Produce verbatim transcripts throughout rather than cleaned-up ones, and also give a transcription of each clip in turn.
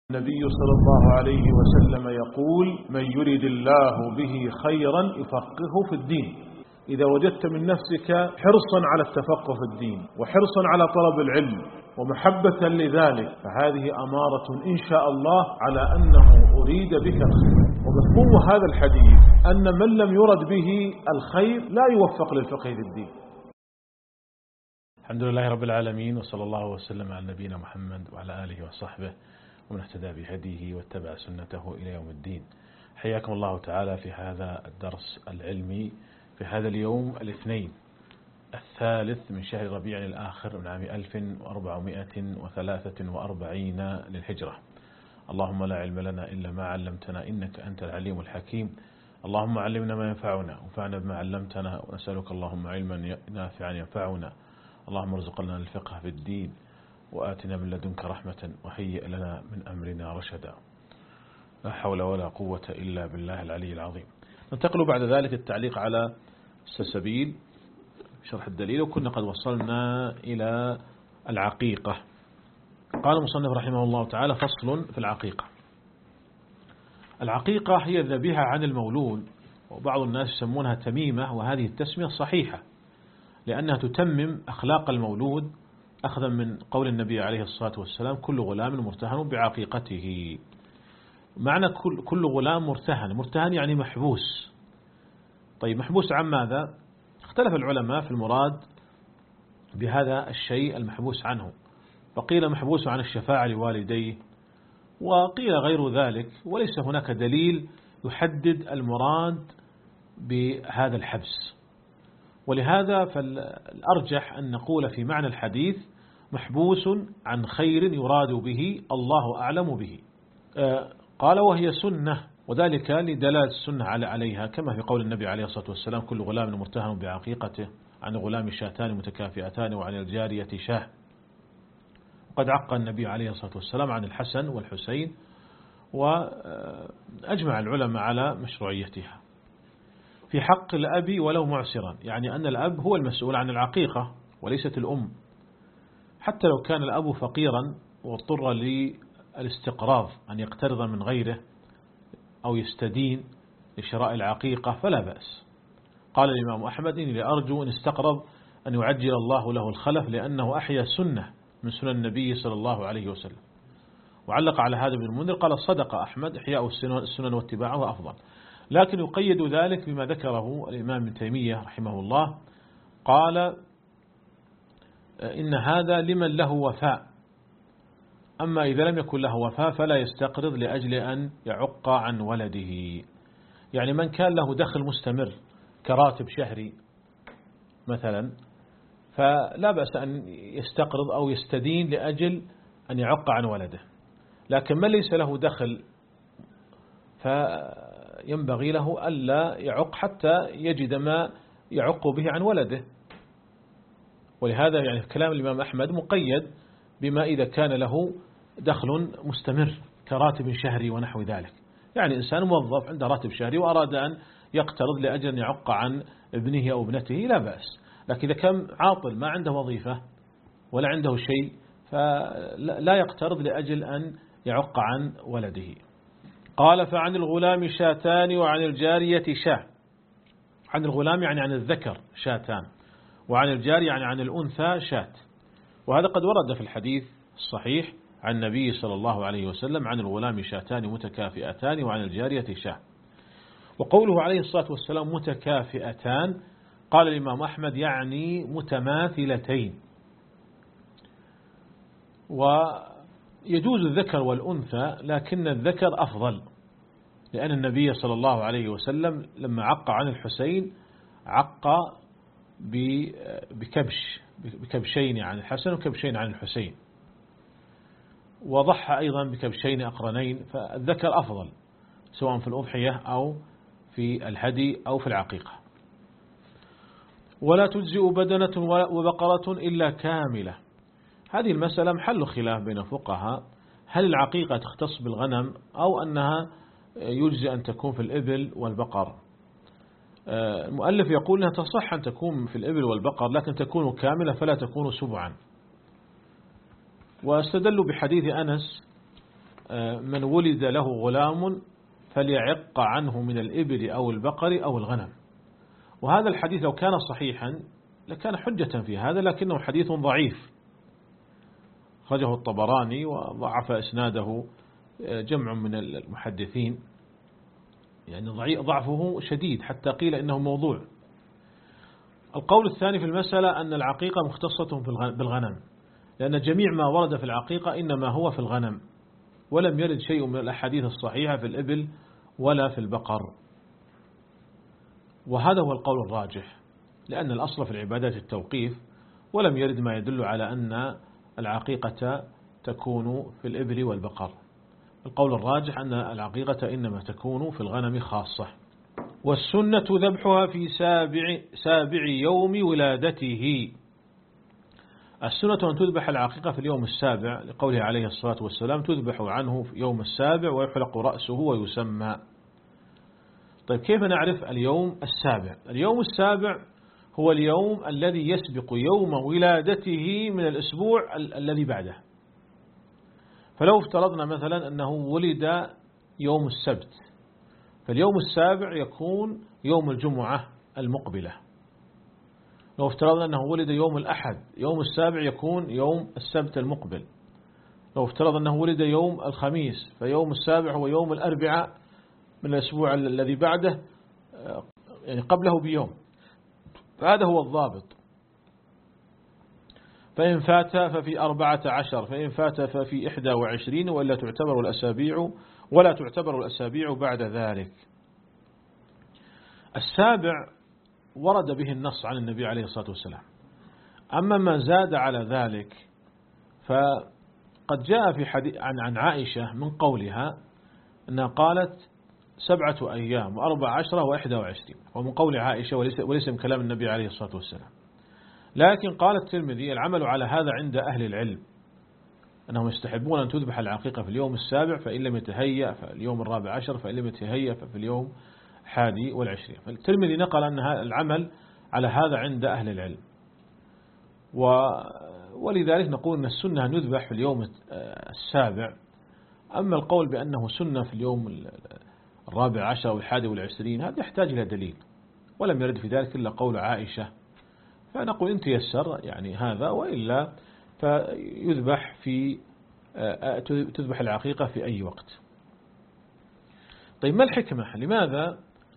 النبي صلى الله عليه وسلم يقول: من يرد الله به خيرا يفقهه في الدين. إذا وجدت من نفسك حرصا على التفقه في الدين وحرصا على طلب العلم ومحبة لذلك، فهذه أمارة إن شاء الله على أنه أريد بك الخير. ومفهوم هذا الحديث أن من لم يرد به الخير لا يوفق للفقه في الدين. الحمد لله رب العالمين، وصلى الله وسلم على نبينا محمد وعلى آله وصحبه ومن اهتدى بهديه واتبع سنته إلى يوم الدين. حياكم الله تعالى في هذا الدرس العلمي في هذا اليوم الاثنين الثالث من شهر ربيع الآخر من عام ألف وأربعمائة وثلاثة وأربعين للهجرة. اللهم لا علم لنا إلا ما علمتنا إنك أنت العليم الحكيم. اللهم علمنا ما ينفعنا وانفعنا بما علمتنا، ونسألك اللهم علما نافعا ينفعنا. اللهم ارزقنا الفقه في الدين وآتنا من لدنك رحمة وهيئ لنا من أمرنا رشدا. لا حول ولا قوة إلا بالله العلي العظيم. ننتقل بعد ذلك التعليق على السلسبيل شرح الدليل، وكنا قد وصلنا إلى العقيقة. قال المصنف رحمه الله تعالى: فصل في العقيقة. العقيقة هي الذبيحة عن المولود، وبعض الناس يسمونها تميمة، وهذه التسمية صحيحة لأنها تتمم أخلاق المولود، أخذا من قول النبي عليه الصلاة والسلام: كل غلام مرتهن بعقيقته. معنى كل, كل غلام مرتهن، مرتهن يعني محبوس. طيب محبوس عن ماذا؟ اختلف العلماء في المراد بهذا الشيء المحبوس عنه، فقيل محبوس عن الشفاعة لوالديه، وقيل غير ذلك، وليس هناك دليل يحدد المراد بهذا الحبس. ولهذا فالأرجح أن نقول في معنى الحديث: محبوس عن خير يراد به الله أعلم به. قال: وهي سنة، وذلك لدلالة السنة عليها، كما في قول النبي عليه الصلاة والسلام: كل غلام مرتهن بعقيقته، عن الغلام شاتان متكافئتان، وعن الجارية شاه. وقد عقى النبي عليه الصلاة والسلام عن الحسن والحسين، وأجمع العلماء على مشروعيتها في حق الأب ولو معسرا، يعني أن الأب هو المسؤول عن العقيقة وليست الأم، حتى لو كان الأب فقيرا واضطر للاستقراض أن يقترض من غيره أو يستدين لشراء العقيقة فلا بأس. قال الإمام أحمد: إني لأرجو إن استقرض أن يعجل الله له الخلف، لأنه أحيا سنة من سنن النبي صلى الله عليه وسلم. وعلق على هذا ابن المنذر قال: صدق أحمد، إحياء السنن واتباعه أفضل. لكن يقيد ذلك بما ذكره الإمام ابن تيمية رحمه الله، قال: إن هذا لمن له وفاء، أما إذا لم يكن له وفاء فلا يستقرض لأجل أن يعق عن ولده. يعني من كان له دخل مستمر كراتب شهري مثلا، فلا بأس أن يستقرض أو يستدين لأجل أن يعق عن ولده. لكن من ليس له دخل فينبغي له ألا يعق حتى يجد ما يعق به عن ولده. ولهذا يعني كلام الإمام أحمد مقيد بما إذا كان له دخل مستمر كراتب شهري ونحو ذلك. يعني إنسان موظف عنده راتب شهري وأراد أن يقترض لأجل أن يعق عن ابنه أو ابنته لا بأس. لكن إذا كان عاطل ما عنده وظيفة ولا عنده شيء فلا يقترض لأجل أن يعق عن ولده. قال: فعن الغلام شاتان وعن الجارية شاه. عن الغلام يعني عن الذكر شاتان، وعن الجارية يعني عن الأنثى شات. وهذا قد ورد في الحديث الصحيح عن النبي صلى الله عليه وسلم: عن الغلام شاتان متكافئتان، وعن الجارية شاه. وقوله عليه الصلاة والسلام متكافئتان، قال الإمام أحمد يعني متماثلتين. ويجوز الذكر والأنثى، لكن الذكر أفضل، لأن النبي صلى الله عليه وسلم لما عق عن الحسين عق بكبش بكبشين عن الحسن وكبشين عن الحسين، وضحى أيضا بكبشين أقرنين، فالذكر أفضل سواء في الأضحية أو في الهدي أو في العقيقة. ولا تجزئ بدنة وبقرة إلا كاملة. هذه المسألة محل خلاف بين الفقهاء، هل العقيقة تختص بالغنم أو أنها يجزئ أن تكون في الإبل والبقر. المؤلف يقول أنها تصح أن تكون في الإبل والبقر، لكن تكون كاملة فلا تكون سبعا. واستدلوا بحديث أنس من ولد له غلام فليعق عنه من الإبل أو البقر أو الغنم. وهذا الحديث لو كان صحيحا لكان حجة في هذا، لكنه حديث ضعيف خرجه الطبراني وضعف إسناده جمع من المحدثين، يعني ضعفه شديد حتى قيل إنه موضوع. القول الثاني في المسألة أن العقيقة مختصة بالغنم، لأن جميع ما ورد في العقيقة إنما هو في الغنم، ولم يرد شيء من الأحاديث الصحيحة في الإبل ولا في البقر. وهذا هو القول الراجح، لأن الأصل في العبادات التوقيف، ولم يرد ما يدل على أن العقيقة تكون في الإبل والبقر. القول الراجح أن العقيقة إنما تكون في الغنم خاصة. والسنة ذبحها في سابع, سابع يوم ولادته. السنة أن تذبح العقيقة في اليوم السابع، لقوله عليه الصلاة والسلام تذبح عنه في يوم السابع ويحلق رأسه ويسمى. طيب كيف نعرف اليوم السابع؟ اليوم السابع هو اليوم الذي يسبق يوم ولادته من الأسبوع ال الذي بعده. فلو افترضنا مثلا أنه ولد يوم السبت، فاليوم السابع يكون يوم الجمعة المقبلة. لو افترضنا أنه ولد يوم الأحد، يوم السابع يكون يوم السبت المقبل. لو افترضنا أنه ولد يوم الخميس، فيوم السابع هو يوم الأربعاء من الأسبوع الذي بعده، يعني قبله بيوم. فهذا هو الضابط. فإن فات ففي أربعة عشر، فإن فات ففي إحدى وعشرين، ولا تعتبر الأسابيع ولا تعتبر الأسابيع بعد ذلك. السابع ورد به النص عن النبي عليه الصلاة والسلام. أما ما زاد على ذلك فقد جاء في حديث عن عن عائشة من قولها أنها قالت سبعة أيام وأربع عشرة وإحدى وعشرين، ومن قول عائشة وليس, وليس من كلام النبي عليه الصلاة والسلام. لكن قال الترمذي العمل على هذا عند أهل العلم، أنهم يستحبون أن تذبح العقيقة في اليوم السابع، فإن لم يتهيأ فاليوم الرابع عشر، فإن لم يتهيأ ففي اليوم حادي والعشرين. فالترمذي نقل أن العمل على هذا عند أهل العلم، ولذلك نقول أن السنة أن يذبح في اليوم السابع. أما القول بأنه سنة في اليوم الرابع عشر والحادي والعشرين هذا يحتاج إلى دليل، ولم يرد في ذلك إلا قول عائشة. فنقول إن تيسر يعني هذا، وإلا فيذبح في تذبح العقيقة في أي وقت. طيب ما الحكمة؟ لماذا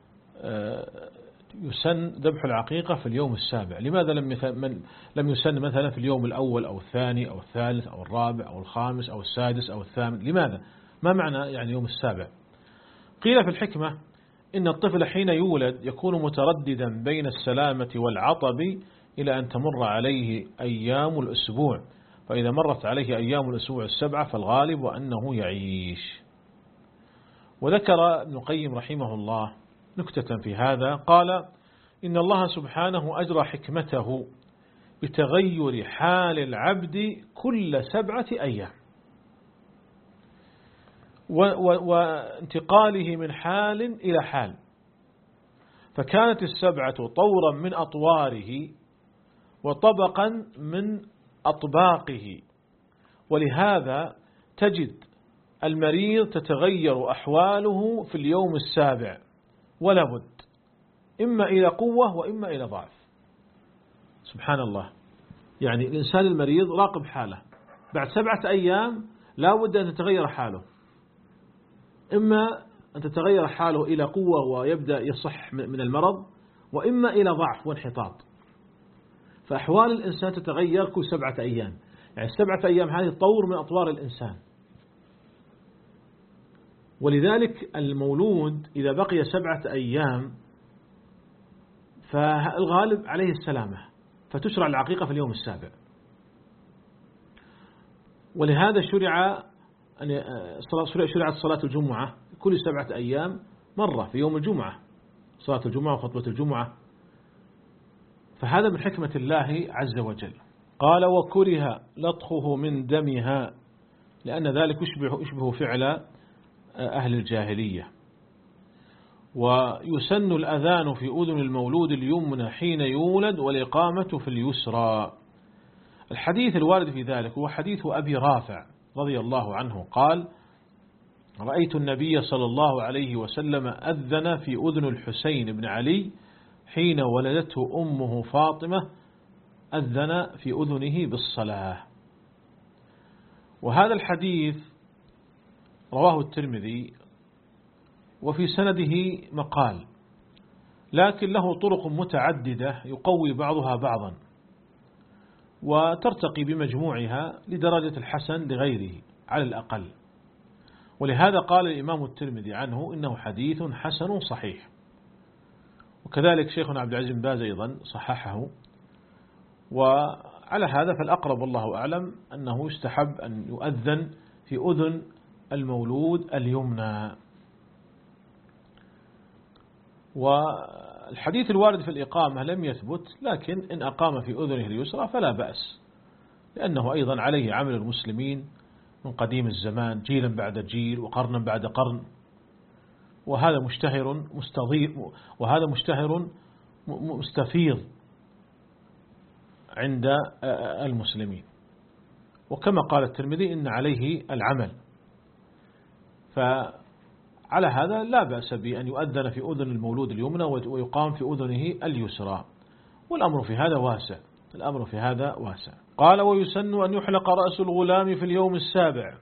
يسن ذبح العقيقة في اليوم السابع؟ لماذا لم لم يسن مثلا في اليوم الأول أو الثاني أو الثالث أو الرابع أو الخامس أو السادس أو الثامن؟ لماذا؟ ما معنى يعني يوم السابع؟ قيل في الحكمة إن الطفل حين يولد يكون مترددا بين السلامة والعطب إلى أن تمر عليه أيام الأسبوع، فإذا مرت عليه أيام الأسبوع السبعة فالغالب أنه يعيش. وذكر ابن القيم رحمه الله نكتة في هذا، قال إن الله سبحانه أجرى حكمته بتغير حال العبد كل سبعة أيام، وانتقاله من حال إلى حال، فكانت السبعة طورا من أطواره وطبقا من أطباقه. ولهذا تجد المريض تتغير أحواله في اليوم السابع ولا بد، إما إلى قوة وإما إلى ضعف. سبحان الله، يعني الإنسان المريض راقب حاله، بعد سبعة أيام لا بد أن تتغير حاله، إما أن تتغير حاله إلى قوة ويبدأ يصح من المرض، وإما إلى ضعف وانحطاط. فأحوال الإنسان تتغير كل سبعة أيام، يعني السبعة أيام هذه تطور من أطوار الإنسان. ولذلك المولود إذا بقي سبعة أيام فالغالب عليه السلامة، فتشرع العقيقة في اليوم السابع. ولهذا شرع شرعت صلاة الجمعة كل سبعة أيام مرة في يوم الجمعة، صلاة الجمعة وخطبة الجمعة، فهذا من حكمة الله عز وجل. قال وكره لطخه من دمها، لأن ذلك يشبه, يشبه فعل أهل الجاهلية. ويسن الأذان في أذن المولود اليمنى حين يولد، والإقامة في اليسرى. الحديث الوارد في ذلك هو حديث أبي رافع رضي الله عنه قال رأيت النبي صلى الله عليه وسلم أذن في أذن الحسين بن علي حين ولدته أمه فاطمة، أذن في أذنه بالصلاة. وهذا الحديث رواه الترمذي وفي سنده مقال، لكن له طرق متعددة يقوي بعضها بعضا، وترتقي بمجموعها لدرجة الحسن لغيره على الأقل. ولهذا قال الإمام الترمذي عنه إنه حديث حسن صحيح. وكذلك شيخنا عبد العزيز بن باز أيضا صححه. وعلى هذا فالأقرب والله أعلم أنه يستحب أن يؤذن في أذن المولود اليمنى. والحديث الوارد في الإقامة لم يثبت، لكن إن أقام في أذنه اليسرى فلا بأس، لأنه أيضا عليه عمل المسلمين من قديم الزمان، جيلا بعد جيل وقرنا بعد قرن، وهذا مشتهر مستضيف وهذا مشتهر مستفيض عند المسلمين. وكما قال الترمذي إن عليه العمل، فعلى هذا لا بأس بأن يؤذن في أذن المولود اليمنى ويقام في أذنه اليسرى، والأمر في هذا واسع. الأمر في هذا واسع. قال: ويسن أن يحلق رأس الغلام في اليوم السابع.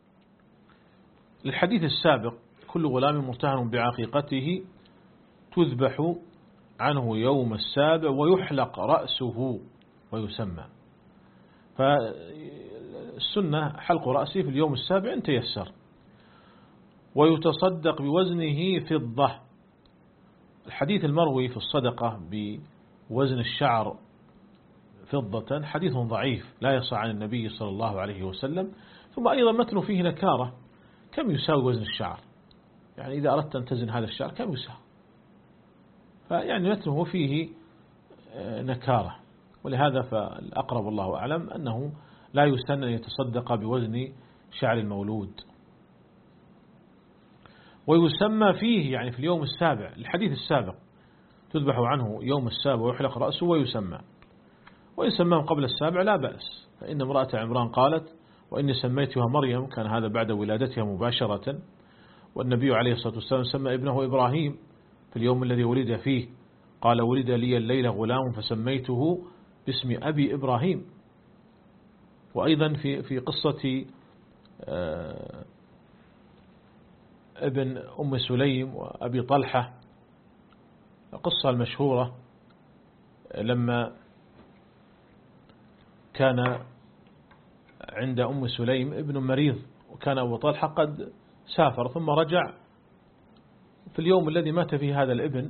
للحديث السابق: كل غلام مرتهن بعقيقته تذبح عنه يوم السابع ويحلق رأسه ويسمى. فالسنة حلق رأسه في اليوم السابع إن تيسر. ويتصدق بوزنه فضة. الحديث المروي في الصدقة بوزن الشعر فضة حديث ضعيف لا يصح عن النبي صلى الله عليه وسلم. ثم أيضا متن فيه نكارة: كم يساوي وزن الشعر؟ يعني إذا أردت أن تزن هذا الشعر كم يساوي؟ فيعني متنه فيه نكارة. ولهذا فالأقرب الله أعلم أنه لا يستن أن يتصدق بوزن شعر المولود. ويسمى فيه يعني في اليوم السابع، الحديث السابق: تذبح عنه يوم السابع ويحلق رأسه ويسمى. وإن سماه قبل السابع لا بأس، فإن امرأة عمران قالت: وإني سميتها مريم، كان هذا بعد ولادتها مباشرة. والنبي عليه الصلاة والسلام سمى ابنه إبراهيم في اليوم الذي ولد فيه، قال: ولد لي الليلة غلام فسميته باسم أبي إبراهيم. وأيضا في في قصة ابن أم سليم وأبي طلحة، القصة المشهورة لما كان عند أم سليم ابن مريض، وكان أبو طلحة قد سافر ثم رجع في اليوم الذي مات فيه هذا الابن،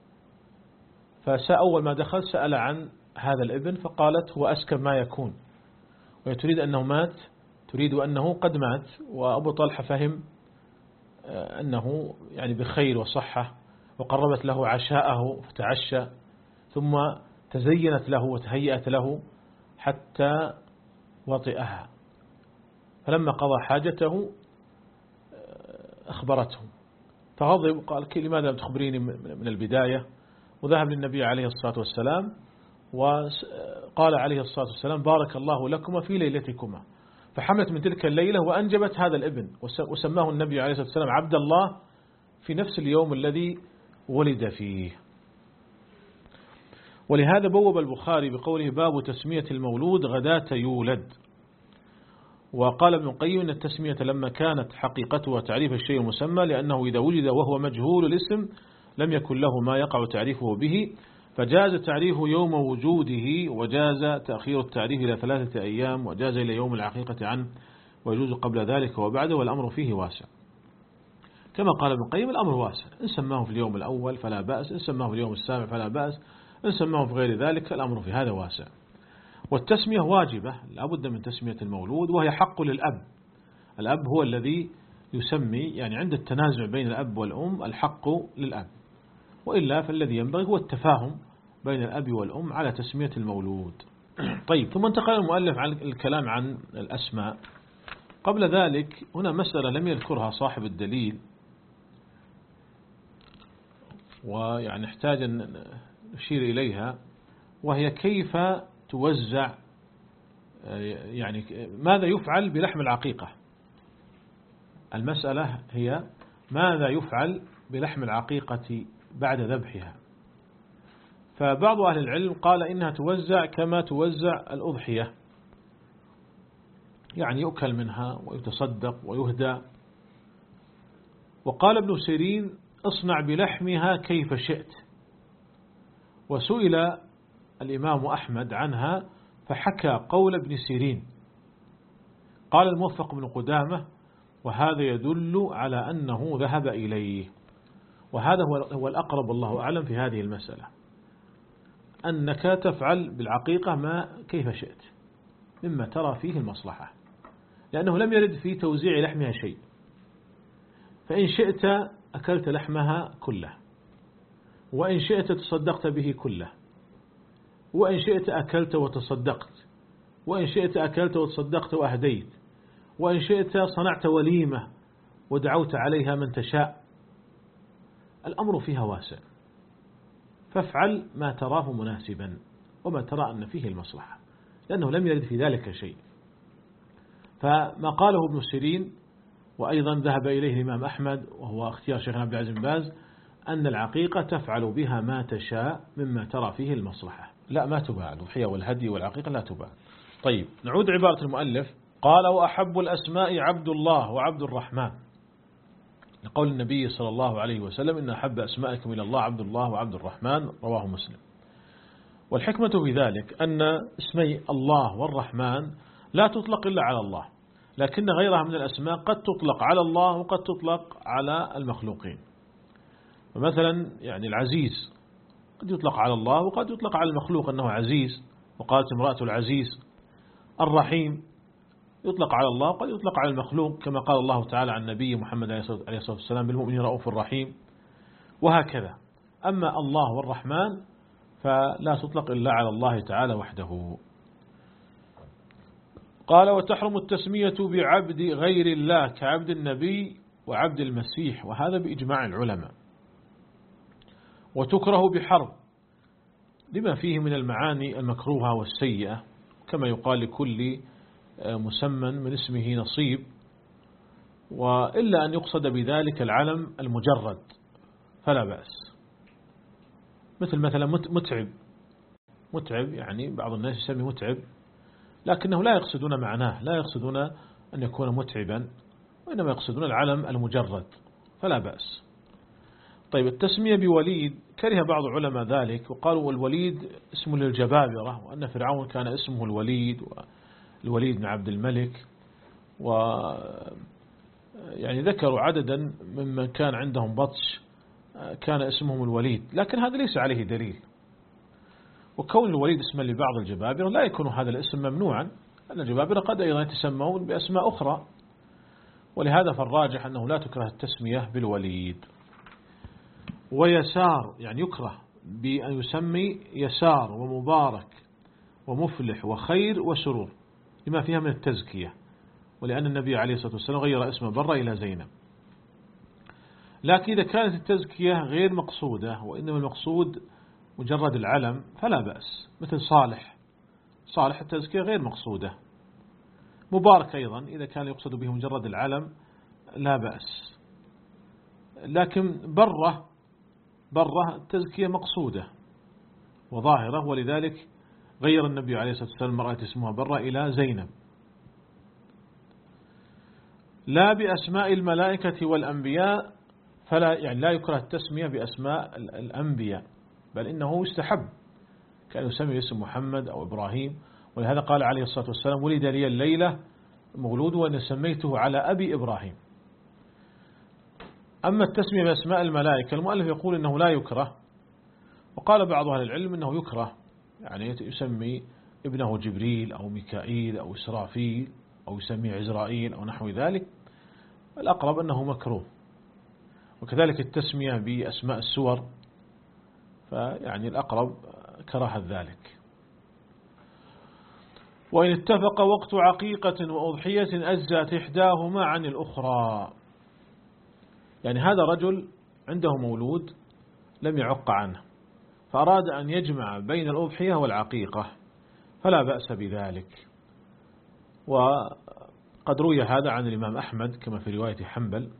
فأول ما دخل سأل عن هذا الابن فقالت: هو أسكن ما يكون، وهي تريد أنه مات، تريد أنه قد مات. وأبو طلحة فهم أنه يعني بخير وصحة، وقربت له عشاءه فتعشى، ثم تزينت له وتهيأت له حتى وطئها. فلما قضى حاجته أخبرته فغضب، قال: لماذا لم تخبريني من البداية؟ وذهب للنبي عليه الصلاة والسلام وقال عليه الصلاة والسلام: بارك الله لكما في ليلتكما. فحملت من تلك الليلة وأنجبت هذا الابن، وسماه النبي عليه الصلاة والسلام عبد الله في نفس اليوم الذي ولد فيه. ولهذا بوب البخاري بقوله: باب تسمية المولود غداة يولد. وقال ابن القيم إن التسمية لما كانت حقيقتها تعريف الشيء المسمى، لأنه إذا ولد وهو مجهول الاسم لم يكن له ما يقع تعريفه به، فجاز تعريفه يوم وجوده، وجاز تأخير التعريف إلى ثلاثة أيام، وجاز إلى يوم العقيقة عنه، ويجوز قبل ذلك وبعده، والأمر فيه واسع. كما قال ابن القيم: الأمر واسع، إن سماه في اليوم الأول فلا بأس، إن سماه في اليوم السابع فلا بأس، إن سماه في غير ذلك، الأمر في هذا واسع. والتسمية واجبة، لابد من تسمية المولود، وهي حق للأب. الأب هو الذي يسمي، يعني عند التنازع بين الأب والأم الحق للأب، وإلا فالذي ينبغي هو التفاهم بين الأب والأم على تسمية المولود. طيب، ثم انتقل المؤلف عن الكلام عن الأسماء. قبل ذلك هنا مسألة لم يذكرها صاحب الدليل، ويعني نحتاج أن نشير إليها، وهي كيف توزع، يعني ماذا يفعل بلحم العقيقة. المسألة هي ماذا يفعل بلحم العقيقة بعد ذبحها. فبعض أهل العلم قال إنها توزع كما توزع الأضحية، يعني يؤكل منها ويتصدق ويهدى. وقال ابن سيرين اصنع بلحمها كيف شئت. وسئل الإمام أحمد عنها فحكى قول ابن سيرين. قال الموفق بن قدامة وهذا يدل على أنه ذهب إليه، وهذا هو الأقرب والله أعلم في هذه المسألة، أنك تفعل بالعقيقة ما كيف شئت مما ترى فيه المصلحة، لأنه لم يرد في توزيع لحمها شيء. فإن شئت أكلت لحمها كله، وإن شئت تصدقت به كله، وإن شئت أكلت وتصدقت، وإن شئت أكلت وتصدقت وأهديت، وإن شئت صنعت وليمة ودعوت عليها من تشاء. الأمر فيها واسع، فافعل ما تراه مناسبا وما ترى أن فيه المصلحة، لأنه لم يرد في ذلك شيء. فما قاله ابن سيرين وأيضا ذهب إليه الإمام أحمد وهو اختيار شيخنا عبد العزيز بن باز أن العقيقة تفعل بها ما تشاء مما ترى فيه المصلحة، لا ما تباع. الضحية والهدي والعقيقة لا تباع. طيب نعود عبارة المؤلف. قال وأحب الأسماء عبد الله وعبد الرحمن، لقول النبي صلى الله عليه وسلم إن أحب أسمائكم إلى الله عبد الله وعبد الرحمن، رواه مسلم. والحكمة في ذلك أن اسمي الله والرحمن لا تطلق إلا على الله، لكن غيرها من الأسماء قد تطلق على الله وقد تطلق على المخلوقين. فمثلا يعني العزيز قد يطلق على الله وقد يطلق على المخلوق أنه عزيز، وقالت امرأة العزيز. الرحيم يطلق على الله وقد يطلق على المخلوق، كما قال الله تعالى عن النبي محمد عليه الصلاة والسلام بالمؤمنين رؤوف رحيم، وهكذا. أما الله والرحمن فلا تطلق إلا على الله تعالى وحده. قال وتحرم التسمية بعبد غير الله كعبد النبي وعبد المسيح، وهذا بإجماع العلماء. وتكره بحرب لما فيه من المعاني المكروهة والسيئة، كما يقال لكل مسمى من اسمه نصيب، وإلا أن يقصد بذلك العلم المجرد فلا بأس. مثل مثلا متعب، متعب يعني بعض الناس يسمي متعب لكنه لا يقصدون معناه، لا يقصدون أن يكون متعبا، وإنما يقصدون العلم المجرد فلا بأس. طيب التسمية بوليد كره بعض علماء ذلك، وقالوا والوليد اسم للجبابرة، وأن فرعون كان اسمه الوليد والوليد بن عبد الملك، و يعني ذكروا عددا ممن كان عندهم بطش كان اسمهم الوليد، لكن هذا ليس عليه دليل. وكون الوليد اسما لبعض الجبابرة لا يكون هذا الاسم ممنوعا، أن الجبابرة قد أيضا يتسمون بأسماء أخرى، ولهذا فالراجح أنه لا تكره التسمية بالوليد. ويسار يعني يكره بأن يسمي يسار ومبارك ومفلح وخير وسرور لما فيها من التزكية، ولأن النبي عليه الصلاة والسلام غير اسم برة إلى زينب. لكن إذا كانت التزكية غير مقصودة وإنما المقصود مجرد العلم فلا بأس، مثل صالح، صالح التزكية غير مقصودة. مبارك أيضا إذا كان يقصد به مجرد العلم لا بأس. لكن برة، برة التزكية مقصودة وظاهرة، ولذلك غير النبي عليه الصلاة والسلام مرأة اسمها برة إلى زينب. لا بأسماء الملائكة والأنبياء، فلا يعني لا يكره التسمية بأسماء الأنبياء، بل إنه يستحب، كان يسمي اسم محمد أو إبراهيم، ولهذا قال عليه الصلاة والسلام ولد لي الليلة مولود وأن سميته على أبي إبراهيم. أما التسمية بأسماء الملائكة المؤلف يقول إنه لا يكره، وقال بعض أهل العلم إنه يكره، يعني يسمي ابنه جبريل أو ميكائيل أو إسرافيل أو يسمي عزرائيل أو نحو ذلك، الأقرب أنه مكروه. وكذلك التسمية بأسماء السور، فيعني الأقرب كراهة ذلك. وإن اتفق وقت عقيقة وأضحية أجزأت إحداهما عن الأخرى، يعني هذا رجل عنده مولود لم يعق عنه فأراد أن يجمع بين الأضحية والعقيقة فلا بأس بذلك. وقد قد روي هذا عن الإمام أحمد كما في رواية حنبل.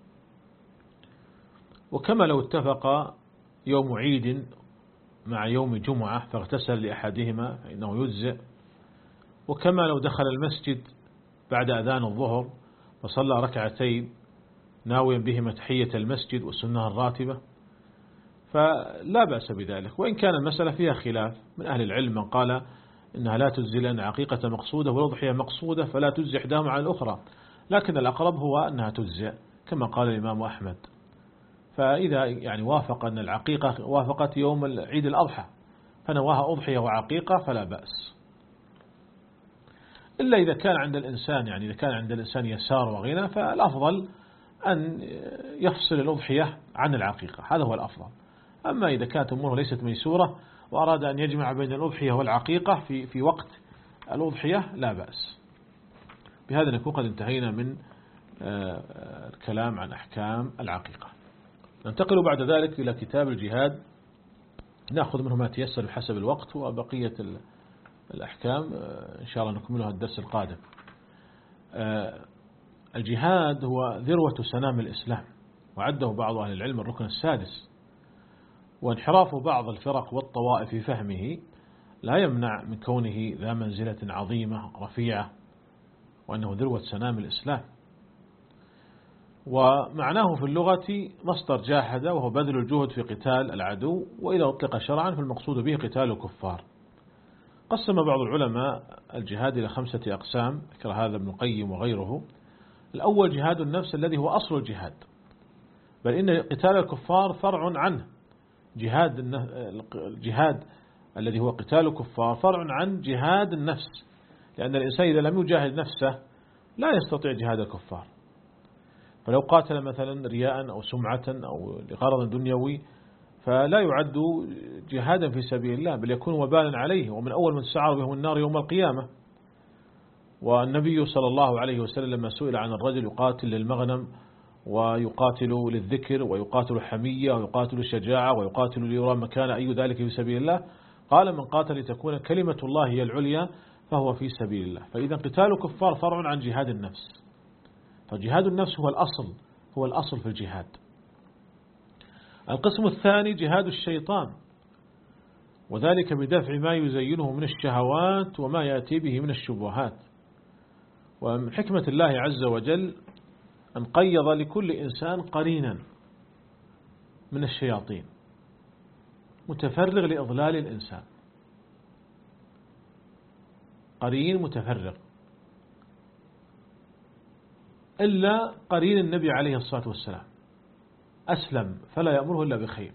وكما لو اتفق يوم عيد مع يوم جمعة فاغتسل لأحدهما فإنه يجزئ. وكما لو دخل المسجد بعد أذان الظهر وصلى ركعتين ناويا بهما تحية المسجد والسنة الراتبة فلا بأس بذلك. وإن كان المسألة فيها خلاف من أهل العلم، من قال إنها لا تجزي لأن عقيقة مقصودة والأضحية مقصودة فلا تجزي إحداهما عن الأخرى، لكن الأقرب هو أنها تجزي كما قال الإمام أحمد. فإذا يعني وافق أن العقيقة وافقت يوم عيد الأضحى فنواها أضحية وعقيقة فلا بأس، إلا إذا كان عند الإنسان يعني إذا كان عند الإنسان يسار وغنى فالأفضل أن يفصل الأضحية عن العقيقة، هذا هو الأفضل. أما إذا كانت أموره ليست ميسورة وأراد أن يجمع بين الأضحية والعقيقة في في وقت الأضحية لا بأس. بهذا نكون قد انتهينا من الكلام عن أحكام العقيقة. ننتقل بعد ذلك إلى كتاب الجهاد، نأخذ منه ما تيسر بحسب الوقت، وبقية الأحكام إن شاء الله نكملها الدرس القادم. الجهاد هو ذروة سنام الإسلام، وعده بعض أهل العلم الركن السادس، وانحراف بعض الفرق والطوائف في فهمه لا يمنع من كونه ذا منزلة عظيمة رفيعة، وأنه ذروة سنام الإسلام. ومعناه في اللغة مصدر جاهد، وهو بذل الجهد في قتال العدو، وإذا أطلق شرعا فالمقصود به قتال الكفار. قسم بعض العلماء الجهاد إلى خمسة أقسام، ذكر هذا ابن القيم وغيره. الأول جهاد النفس الذي هو أصل الجهاد، بل إن قتال الكفار فرع عنه. جهاد الجهاد الذي هو قتال الكفار فرع عن جهاد النفس، لأن الإنسان إذا لم يجاهد نفسه لا يستطيع جهاد الكفار. فلو قاتل مثلا رياء أو سمعة أو لغرض دنيوي فلا يعد جهادا في سبيل الله، بل يكون وبالا عليه، ومن أول من سعر بهم النار يوم القيامة. والنبي صلى الله عليه وسلم لما سئل عن الرجل يقاتل للمغنم ويقاتل للذكر ويقاتل حمية ويقاتل الشجاعة ويقاتل ليرى مكان أي ذلك في سبيل الله، قال من قاتل لتكون كلمة الله هي العليا فهو في سبيل الله. فإذا قتال الكفار فرع عن جهاد النفس، فجهاد النفس هو الأصل هو الأصل في الجهاد. القسم الثاني جهاد الشيطان، وذلك بدفع ما يزينه من الشهوات وما يأتي به من الشبهات. ومن حكمة الله عز وجل أن قيض لكل إنسان قرينا من الشياطين متفرغ لإضلال الإنسان، قرين متفرغ، إلا قرين النبي عليه الصلاة والسلام أسلم فلا يأمره إلا بخير،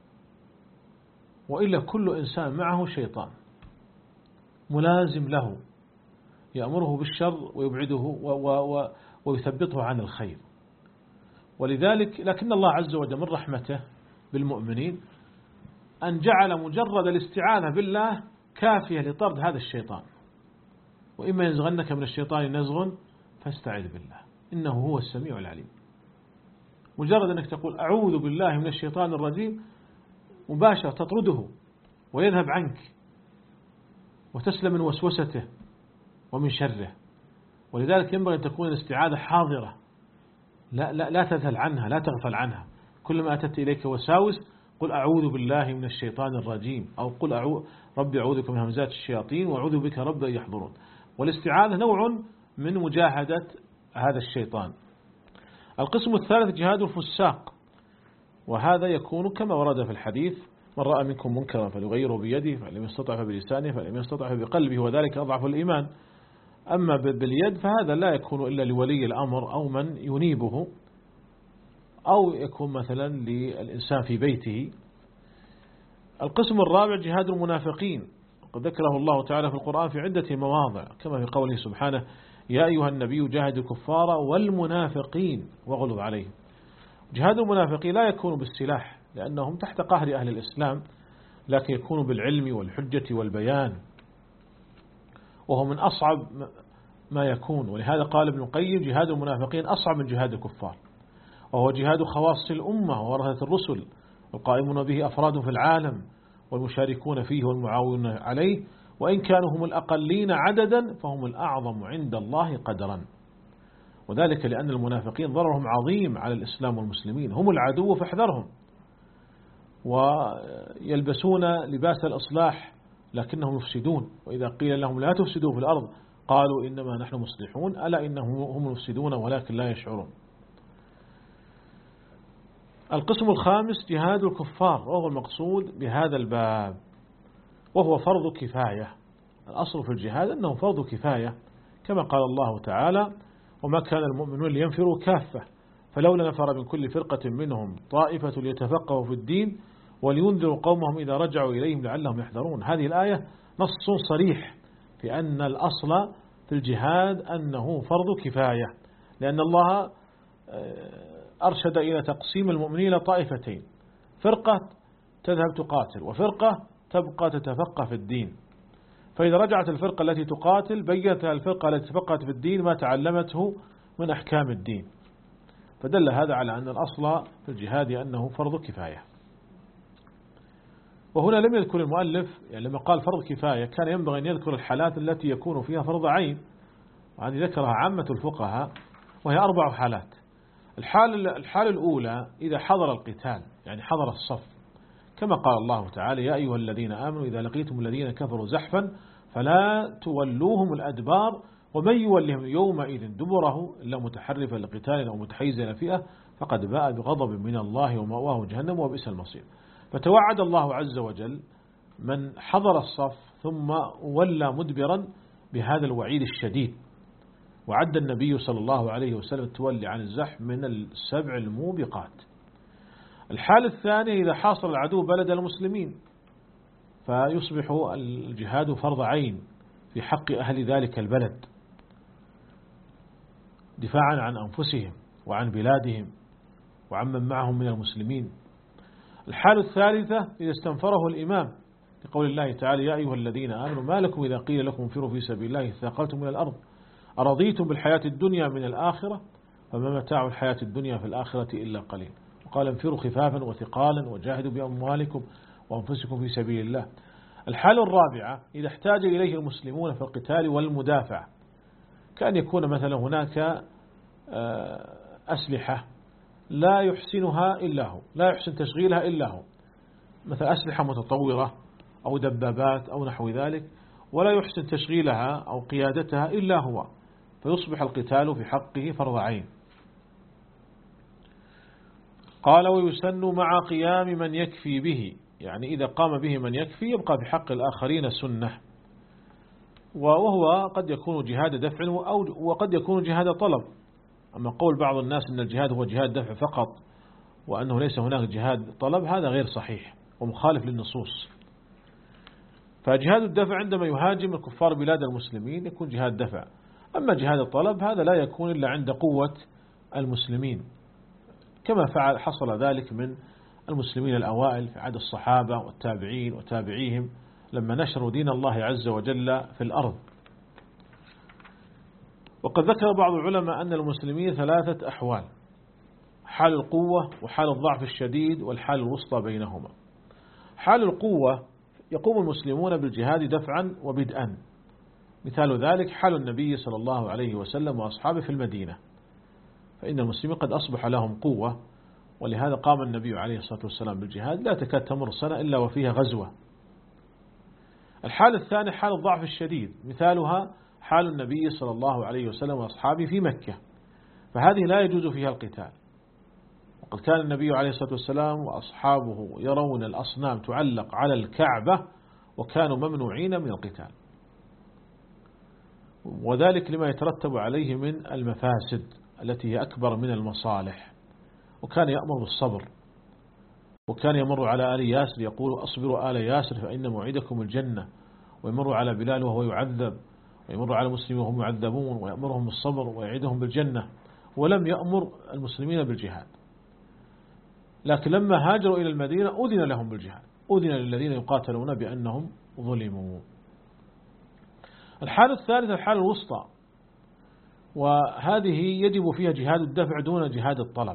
وإلا كل إنسان معه شيطان ملازم له يأمره بالشر ويبعده ويثبطه عن الخير. ولذلك لكن الله عز وجل من رحمته بالمؤمنين أن جعل مجرد الاستعانة بالله كافية لطرد هذا الشيطان. وإما ينزغنك من الشيطان نزغ فاستعذ بالله إنه هو السميع العليم. مجرد أنك تقول أعوذ بالله من الشيطان الرجيم مباشرة تطرده ويذهب عنك وتسلم من وسوسته ومن شره. ولذلك ينبغي أن تكون الاستعاذة حاضرة، لا, لا, لا تذهل عنها، لا تغفل عنها. كلما أتت إليك وساوس قل أعوذ بالله من الشيطان الرجيم، أو قل أعوذ ربي أعوذ بك من همزات الشياطين وأعوذ بك رب أن يحضرون. والاستعاذة نوع من مجاهدة هذا الشيطان. القسم الثالث جهاد الفساق، وهذا يكون كما ورد في الحديث من رأى منكم منكرا فليغيره بيده فإن لم يستطع فبلسانه فإن لم يستطع بقلبه وذلك أضعف الإيمان. أما باليد فهذا لا يكون إلا لولي الأمر أو من ينيبه، أو يكون مثلا للإنسان في بيته. القسم الرابع جهاد المنافقين، قد ذكره الله تعالى في القرآن في عدة مواضع كما في قوله سبحانه يا أيها النبي جاهد الكفار والمنافقين واغلظ عليهم. جهاد المنافقين لا يكون بالسلاح لأنهم تحت قهر أهل الإسلام، لكن يكون بالعلم والحجة والبيان، وهو من أصعب ما يكون. ولهذا قال ابن القيم جهاد المنافقين أصعب من جهاد الكفار، وهو جهاد خواص الأمة وورثة الرسل القائمون به أفراد في العالم والمشاركون فيه والمعاونون عليه، وإن كانوا هم الأقلين عددا فهم الأعظم عند الله قدرا. وذلك لأن المنافقين ضررهم عظيم على الإسلام والمسلمين، هم العدو فاحذرهم، ويلبسون لباس الإصلاح لكنهم يفسدون، وإذا قيل لهم لا تفسدوا في الأرض قالوا إنما نحن مصلحون، ألا إنهم هم المفسدون ولكن لا يشعرون. القسم الخامس جهاد الكفار، وهو المقصود بهذا الباب، وهو فرض كفاية. الأصل في الجهاد أنه فرض كفاية، كما قال الله تعالى: وما كان المؤمنون لينفروا كافة فلولا نفر من كل فرقة منهم طائفة ليتفقهوا في الدين ولينذروا قومهم إذا رجعوا إليهم لعلهم يحذرون. هذه الآية نص صريح في أن الأصل في الجهاد أنه فرض كفاية، لأن الله أرشد إلى تقسيم المؤمنين إلى طائفتين: فرقة تذهب تقاتل، وفرقة تبقى تتفقه في الدين. فإذا رجعت الفرقة التي تقاتل بيّنت الفرقة التي تفقهت في الدين ما تعلمته من أحكام الدين، فدل هذا على أن الأصل في الجهاد أنه فرض كفاية. وهنا لم يذكر المؤلف، يعني لما قال فرض كفاية كان ينبغي أن يذكر الحالات التي يكون فيها فرض عين، وهذه ذكرها عامة الفقهاء، وهي أربع حالات. الحالة الحالة الأولى إذا حضر القتال، يعني حضر الصف، كما قال الله تعالى: يا أيها الذين آمنوا إذا لقيتم الذين كفروا زحفا فلا تولوهم الأدبار ومن يولهم يومئذ دبره إلا متحرفا لقتال أو متحيزا إلى فئة فقد باء بغضب من الله ومأواه جهنم وبئس المصير. فتوعد الله عز وجل من حضر الصف ثم ولى مدبرا بهذا الوعيد الشديد، وعد النبي صلى الله عليه وسلم التولي عن الزحف من السبع الموبقات. الحالة الثانية إذا حاصر العدو بلد المسلمين فيصبح الجهاد فرض عين في حق أهل ذلك البلد دفاعا عن أنفسهم وعن بلادهم وعن من معهم من المسلمين. الحالة الثالثة إذا استنفره الإمام، لقول الله تعالى: يا أيها الذين آمنوا ما لكم إذا قيل لكم انفروا في سبيل الله اثاقلتم من الأرض أرضيتم بالحياة الدنيا من الآخرة فما متاع الحياة الدنيا في الآخرة إلا قليل. وقال: انفروا خفافا وثقالا وجاهدوا بأموالكم وأنفسكم في سبيل الله. الحالة الرابعة إذا احتاج إليه المسلمون في القتال والمدافع، كأن يكون مثلا هناك أسلحة لا يحسنها إلا هو، لا يحسن تشغيلها إلا هو، مثل أسلحة متطورة أو دبابات أو نحو ذلك، ولا يحسن تشغيلها أو قيادتها إلا هو، فيصبح القتال في حقه فرض عين. قال: ويسن مع قيام من يكفي به، يعني إذا قام به من يكفي يبقى بحق الآخرين سنة، وهو قد يكون جهاد دفع وقد يكون جهاد طلب. أما قول بعض الناس أن الجهاد هو جهاد دفع فقط وأنه ليس هناك جهاد طلب، هذا غير صحيح ومخالف للنصوص. فجهاد الدفع عندما يهاجم الكفار بلاد المسلمين يكون جهاد دفع، أما جهاد الطلب هذا لا يكون إلا عند قوة المسلمين، كما فعل حصل ذلك من المسلمين الأوائل في عهد الصحابة والتابعين وتابعيهم لما نشروا دين الله عز وجل في الأرض. وقد ذكر بعض العلماء أن المسلمين ثلاثة أحوال: حال القوة وحال الضعف الشديد والحال الوسطى بينهما. حال القوة يقوم المسلمون بالجهاد دفعا وبدءا، مثال ذلك حال النبي صلى الله عليه وسلم وأصحابه في المدينة، فإن المسلمين قد أصبح لهم قوة، ولهذا قام النبي عليه الصلاة والسلام بالجهاد لا تكاد تمر سنة إلا وفيها غزوة. الحال الثاني حال الضعف الشديد، مثالها حال النبي صلى الله عليه وسلم وأصحابه في مكة، فهذه لا يجوز فيها القتال. وقد كان النبي عليه الصلاة والسلام وأصحابه يرون الأصنام تعلق على الكعبة وكانوا ممنوعين من القتال، وذلك لما يترتب عليه من المفاسد التي هي أكبر من المصالح. وكان يأمر بالصبر، وكان يمر على آل ياسر يقول: أصبروا آل ياسر فإن موعدكم الجنة، ويمر على بلال وهو يعذب، ويمر على المسلمين وهم يعذبون، ويأمرهم بالصبر ويعيدهم بالجنة، ولم يأمر المسلمين بالجهاد. لكن لما هاجروا إلى المدينة أذن لهم بالجهاد، أذن للذين يقاتلون بأنهم ظلموا. الحالة الثالثة الحالة الوسطى، وهذه يجب فيها جهاد الدفع دون جهاد الطلب.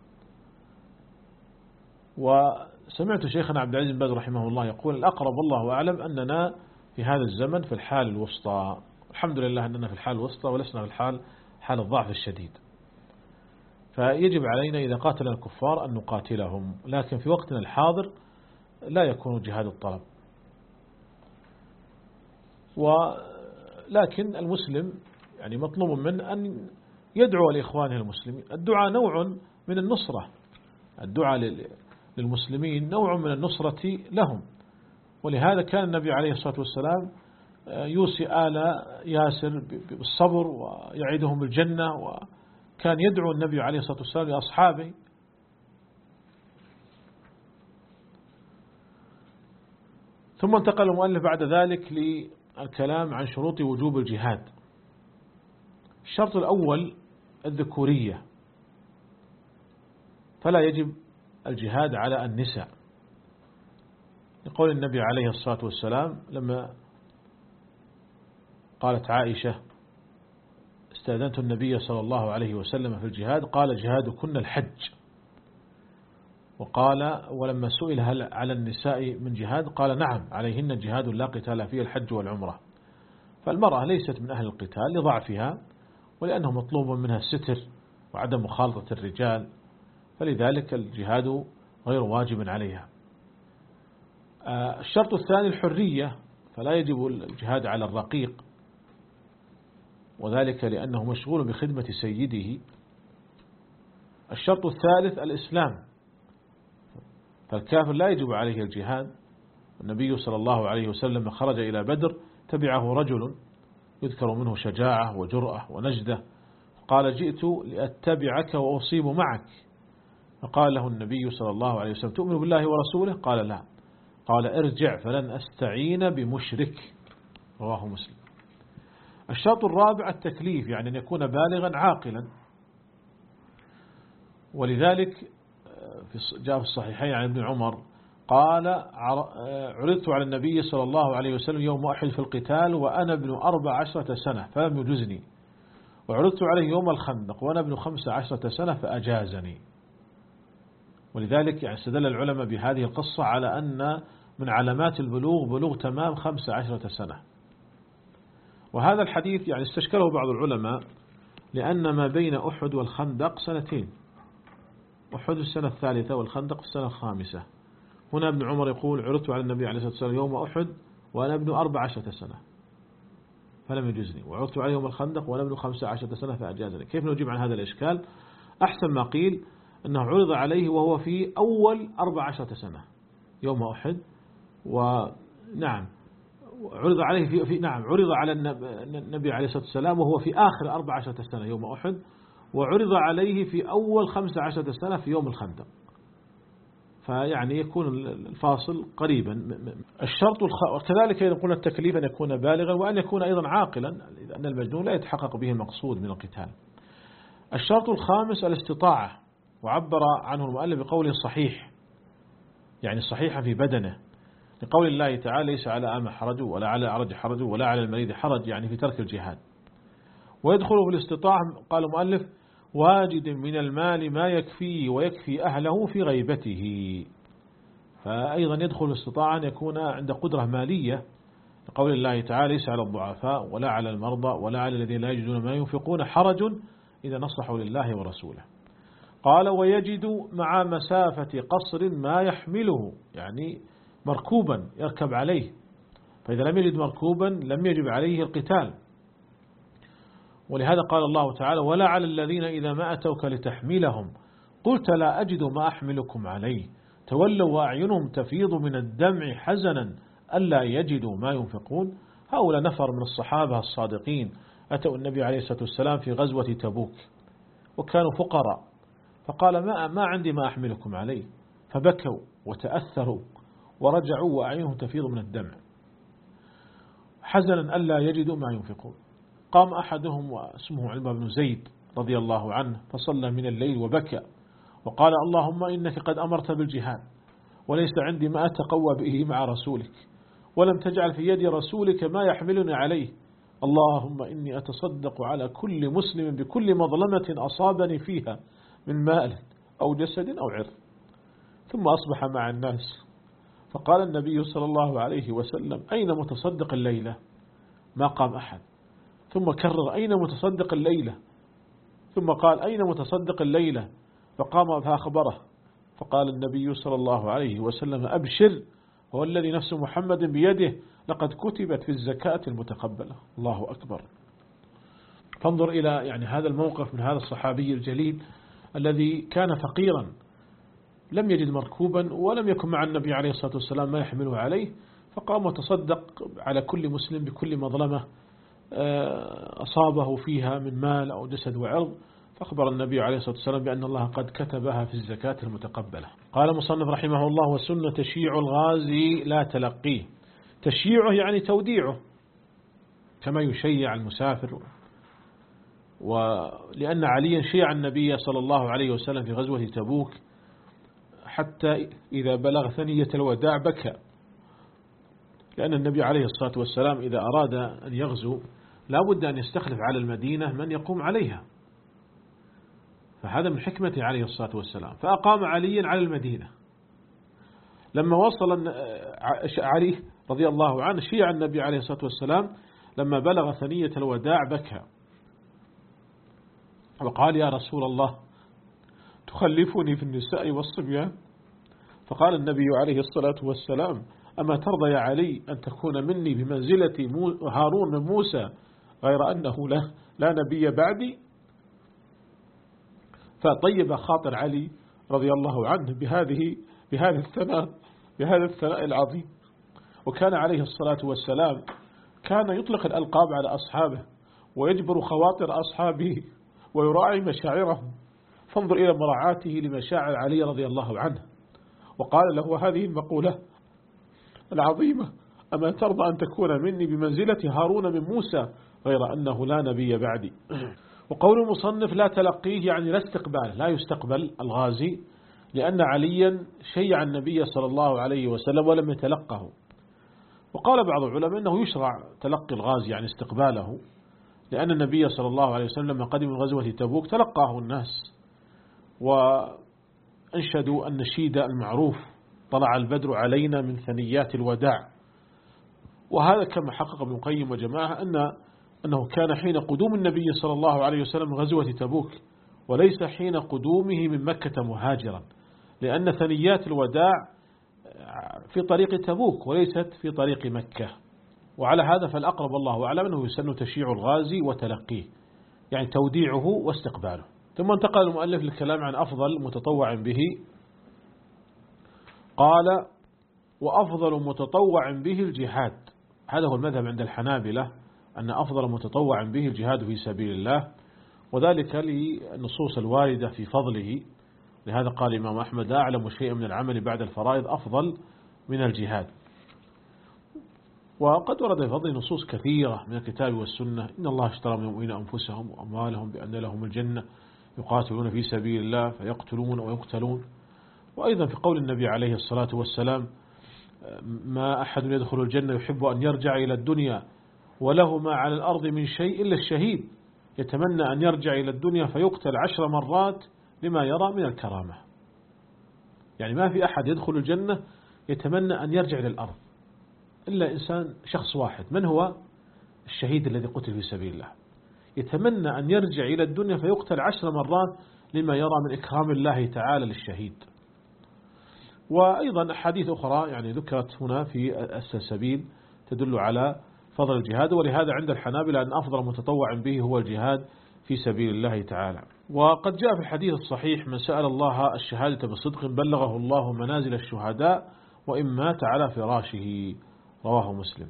وسمعت شيخنا عبد العزيز بن باز رحمه الله يقول: الأقرب والله أعلم أننا في هذا الزمن في الحال الوسطى، الحمد لله أننا في الحال الوسطى ولسنا في الحال حال الضعف الشديد. فيجب علينا إذا قاتلنا الكفار أن نقاتلهم، لكن في وقتنا الحاضر لا يكون جهاد الطلب. ولكن المسلم يعني مطلوب منه أن يدعو لإخوانه المسلمين. الدعاء نوع من النصرة، الدعاء للمسلمين نوع من النصرة لهم. ولهذا كان النبي عليه الصلاة والسلام يوصي آل ياسر بالصبر ويعيدهم بالجنة، وكان يدعو النبي عليه الصلاة والسلام لأصحابه. ثم انتقل المؤلف بعد ذلك للكلام عن شروط وجوب الجهاد. الشرط الأول الذكورية، فلا يجب الجهاد على النساء، لقول النبي عليه الصلاة والسلام لما قالت عائشة استأذنت النبي صلى الله عليه وسلم في الجهاد قال جهادكن الحج، وقال ولما سئل هل على النساء من جهاد قال نعم عليهن جهاد لا قتال فيه الحج والعمرة. فالمرأة ليست من أهل القتال لضعفها، ولأنه مطلوب منها الستر وعدم مخالطة الرجال، فلذلك الجهاد غير واجب عليها. الشرط الثاني الحرية، فلا يجب الجهاد على الرقيق، وذلك لأنه مشغول بخدمة سيده. الشرط الثالث الإسلام، فالكافر لا يجب عليه الجهاد. النبي صلى الله عليه وسلم خرج إلى بدر تبعه رجل يذكر منه شجاعة وجرأة ونجدة، قال جئت لأتبعك وأصيب معك، فقال له النبي صلى الله عليه وسلم تؤمن بالله ورسوله؟ قال لا، قال ارجع فلن أستعين بمشرك، رواه مسلم. الشرط الرابع التكليف، يعني أن يكون بالغا عاقلا، ولذلك جاء في الصحيحين عن ابن عمر قال عرضت على النبي صلى الله عليه وسلم يوم أحد في القتال وأنا ابن أربع عشرة سنة فلم يجزني، وعرضت عليه يوم الخندق وأنا ابن خمس عشرة سنة فأجازني. ولذلك يعني استدل العلماء بهذه القصة على أن من علامات البلوغ بلوغ تمام خمس عشرة سنة. وهذا الحديث يعني استشكله بعض العلماء لأن ما بين أحد والخندق سنتين، أحد السنة الثالثة والخندق السنة الخامسة. هنا ابن عمر يقول عرضت على النبي عليه الصلاة والسلام يوم أحد وأنا ابن أربع عشرة سنة فلم يجزني، وعرضت عليه يوم الخندق وأنا ابن خمس عشرة سنة فأجازني. كيف نجيب عن هذا الإشكال؟ أحسن ما قيل أنه عرض عليه وهو في أول أربع عشرة سنة يوم أحد، ونعم عرض عليه في, في نعم عرض على النبي عليه الصلاة والسلام وهو في آخر أربع عشرة سنة يوم أحد، وعرض عليه في أول خمس عشرة سنة في يوم الخندق، فيعني يكون الفاصل قريبا. الشرط الخ... كذلك يقول التكليف أن يكون بالغا وأن يكون أيضا عاقلا، لأن المجنون لا يتحقق به المقصود من القتال. الشرط الخامس الاستطاعة، وعبر عنه المؤلف بقوله صحيح، يعني صحيحا في بدنه، لقول الله تعالى ليس على أعمى حرج ولا على أعرج حرج ولا على المريض حرج، يعني في ترك الجهاد. ويدخل في الاستطاعة قال المؤلف واجد من المال ما يكفيه ويكفي أهله في غيبته، فأيضا يدخل الاستطاعة أن يكون عند قدرة مالية، لقول الله تعالى ليس على الضعفاء ولا على المرضى ولا على الذين لا يجدون ما ينفقون حرج إذا نصحوا لله ورسوله. قال ويجد مع مسافة قصر ما يحمله، يعني مركوبا يركب عليه، فإذا لم يجد مركوبا لم يجب عليه القتال. ولهذا قال الله تعالى ولا على الذين إذا ما أتوك لتحملهم قلت لا أجد ما أحملكم عليه تولوا وأعينهم تفيض من الدمع حزنا ألا يجدوا ما ينفقون. هؤلاء نفر من الصحابة الصادقين أتوا النبي عليه الصلاة والسلام في غزوة تبوك وكانوا فقراء، فقال ما, ما عندي ما أحملكم عليه، فبكوا وتأثروا ورجعوا وأعينهم تفيض من الدمع حزنا ألا يجدوا ما ينفقون. قام أحدهم واسمه علبة بن زيد رضي الله عنه فصلى من الليل وبكى وقال اللهم إنك قد أمرت بالجهاد وليس عندي ما أتقوى به مع رسولك ولم تجعل في يد رسولك ما يحملني عليه، اللهم إني أتصدق على كل مسلم بكل مظلمة أصابني فيها من مال أو جسد أو عرض. ثم أصبح مع الناس فقال النبي صلى الله عليه وسلم أين متصدق الليلة؟ ما قام أحد. ثم كرر أين متصدق الليلة؟ ثم قال أين متصدق الليلة؟ فقام فأخبره، فقال النبي صلى الله عليه وسلم أبشر، هو الذي نفس محمد بيده، لقد كتبت في الزكاة المتقبلة. الله أكبر. فانظر إلى يعني هذا الموقف من هذا الصحابي الجليل الذي كان فقيرا، لم يجد مركوبا ولم يكن مع النبي عليه الصلاة والسلام ما يحمله عليه، فقام وتصدق على كل مسلم بكل مظلمة أصابه فيها من مال أو جسد وعرض، فأخبر النبي عليه الصلاة والسلام بأن الله قد كتبها في الزكاة المتقبلة. قال مصنف رحمه الله: والسنة تشيع الغازي لا تلقيه. تشييعه يعني توديعه كما يشيع المسافر، ولأن عليا شيع النبي صلى الله عليه وسلم في غزوة تبوك حتى إذا بلغ ثنية الوداع بكى، لأن النبي عليه الصلاة والسلام إذا أراد أن يغزو لا بد أن يستخلف على المدينة من يقوم عليها، فهذا من حكمته عليه الصلاة والسلام، فأقام عليا على المدينة. لما وصل علي رضي الله عنه شيع النبي عليه الصلاة والسلام لما بلغ ثنية الوداع بكى وقال: يا رسول الله تخلفني في النساء والصبيان؟ فقال النبي عليه الصلاة والسلام: أما ترضى يا علي أن تكون مني بمنزلة هارون من موسى غير أنه لا, لا نبي بعدي؟ فطيب خاطر علي رضي الله عنه بهذه بهذا الثناء بهذا الثناء العظيم. وكان عليه الصلاة والسلام كان يطلق الألقاب على أصحابه ويجبر خواطر أصحابه ويراعي مشاعرهم، فانظر إلى مراعاته لمشاعر علي رضي الله عنه، وقال له هذه المقولة العظيمة: أما ترضى أن تكون مني بمنزلة هارون من موسى غير أنه لا نبي بعدي. وقول المصنف لا تلقيه يعني لا استقبال، لا يستقبل الغازي، لأن عليا شيع النبي صلى الله عليه وسلم ولم يتلقه. وقال بعض العلماء أنه يشرع تلقي الغازي يعني استقباله، لأن النبي صلى الله عليه وسلم لما قدم من غزوة تبوك تلقاه الناس وأنشدوا النشيد المعروف: طلع البدر علينا من ثنيات الوداع. وهذا كما حقق ابن القيم وجماعة أن أنه كان حين قدوم النبي صلى الله عليه وسلم من غزوة تبوك، وليس حين قدومه من مكة مهاجرا، لأن ثنيات الوداع في طريق تبوك وليست في طريق مكة. وعلى هذا فالأقرب الله أعلم أنه يسن تشييع الغازي وتلقيه، يعني توديعه واستقباله. ثم انتقل المؤلف للكلام عن أفضل متطوع به. قال: وأفضل متطوع به الجهاد. هذا هو المذهب عند الحنابلة، أن أفضل متطوع به الجهاد في سبيل الله، وذلك للنصوص الواردة في فضله. لهذا قال الإمام أحمد: لا أعلم شيئا من العمل بعد الفرائض أفضل من الجهاد. وقد ورد في فضل نصوص كثيرة من الكتاب والسنة: إن الله اشترى من المؤمنين أنفسهم وأموالهم بأن لهم الجنة يقاتلون في سبيل الله فيقتلون ويقتلون. وأيضا في قول النبي عليه الصلاة والسلام: ما أحد يدخل الجنة يحب أن يرجع إلى الدنيا وله ما على الأرض من شيء إلا الشهيد يتمنى أن يرجع إلى الدنيا فيقتل عشر مرات لما يرى من الكرامة. يعني ما في أحد يدخل الجنة يتمنى أن يرجع إلى الأرض إلا إنسان شخص واحد، من هو؟ الشهيد الذي قتل في سبيل الله، يتمنى أن يرجع إلى الدنيا فيقتل عشر مرات لما يرى من إكرام الله تعالى للشهيد. وأيضا حديث أخرى يعني ذكرت هنا في السلسبيل تدل على فضل الجهاد، ولهذا عند الحنابلة أن أفضل متطوع به هو الجهاد في سبيل الله تعالى. وقد جاء في الحديث الصحيح: من سأل الله الشهادة بصدق بلغه الله منازل الشهداء وإن مات على فراشه، رواه مسلم.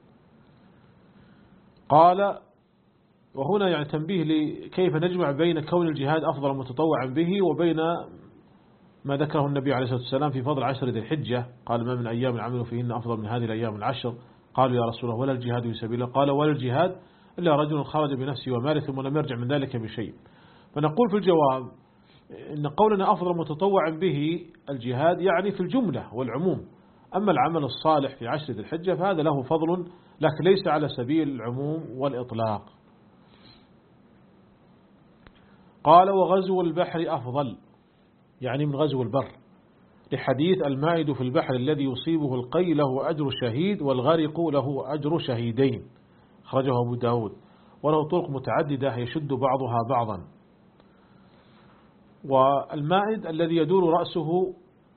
قال: وهنا يعني تنبيه لكيف نجمع بين كون الجهاد أفضل متطوع به وبين ما ذكره النبي عليه الصلاة والسلام في فضل عشر ذي الحجة. قال: ما من أيام العمل فيهن أفضل من هذه الأيام العشر. قالوا: يا رسول الله ولا الجهاد في سبيل الله؟ قال: ولا الجهاد إلا رجل خرج بنفسه وماله ثم لم يرجع من ذلك بشيء. فنقول في الجواب إن قولنا أفضل متطوع به الجهاد يعني في الجملة والعموم، أما العمل الصالح في عشر ذي الحجة فهذا له فضل لكن ليس على سبيل العموم والإطلاق. قال: وغزو البحر أفضل، يعني من غزو البر، لحديث: المائد في البحر الذي يصيبه القي له أجر شهيد والغارق له أجر شهيدين، خرجه أبو داود، وله طرق متعددة يشد بعضها بعضا. والمائد الذي يدور رأسه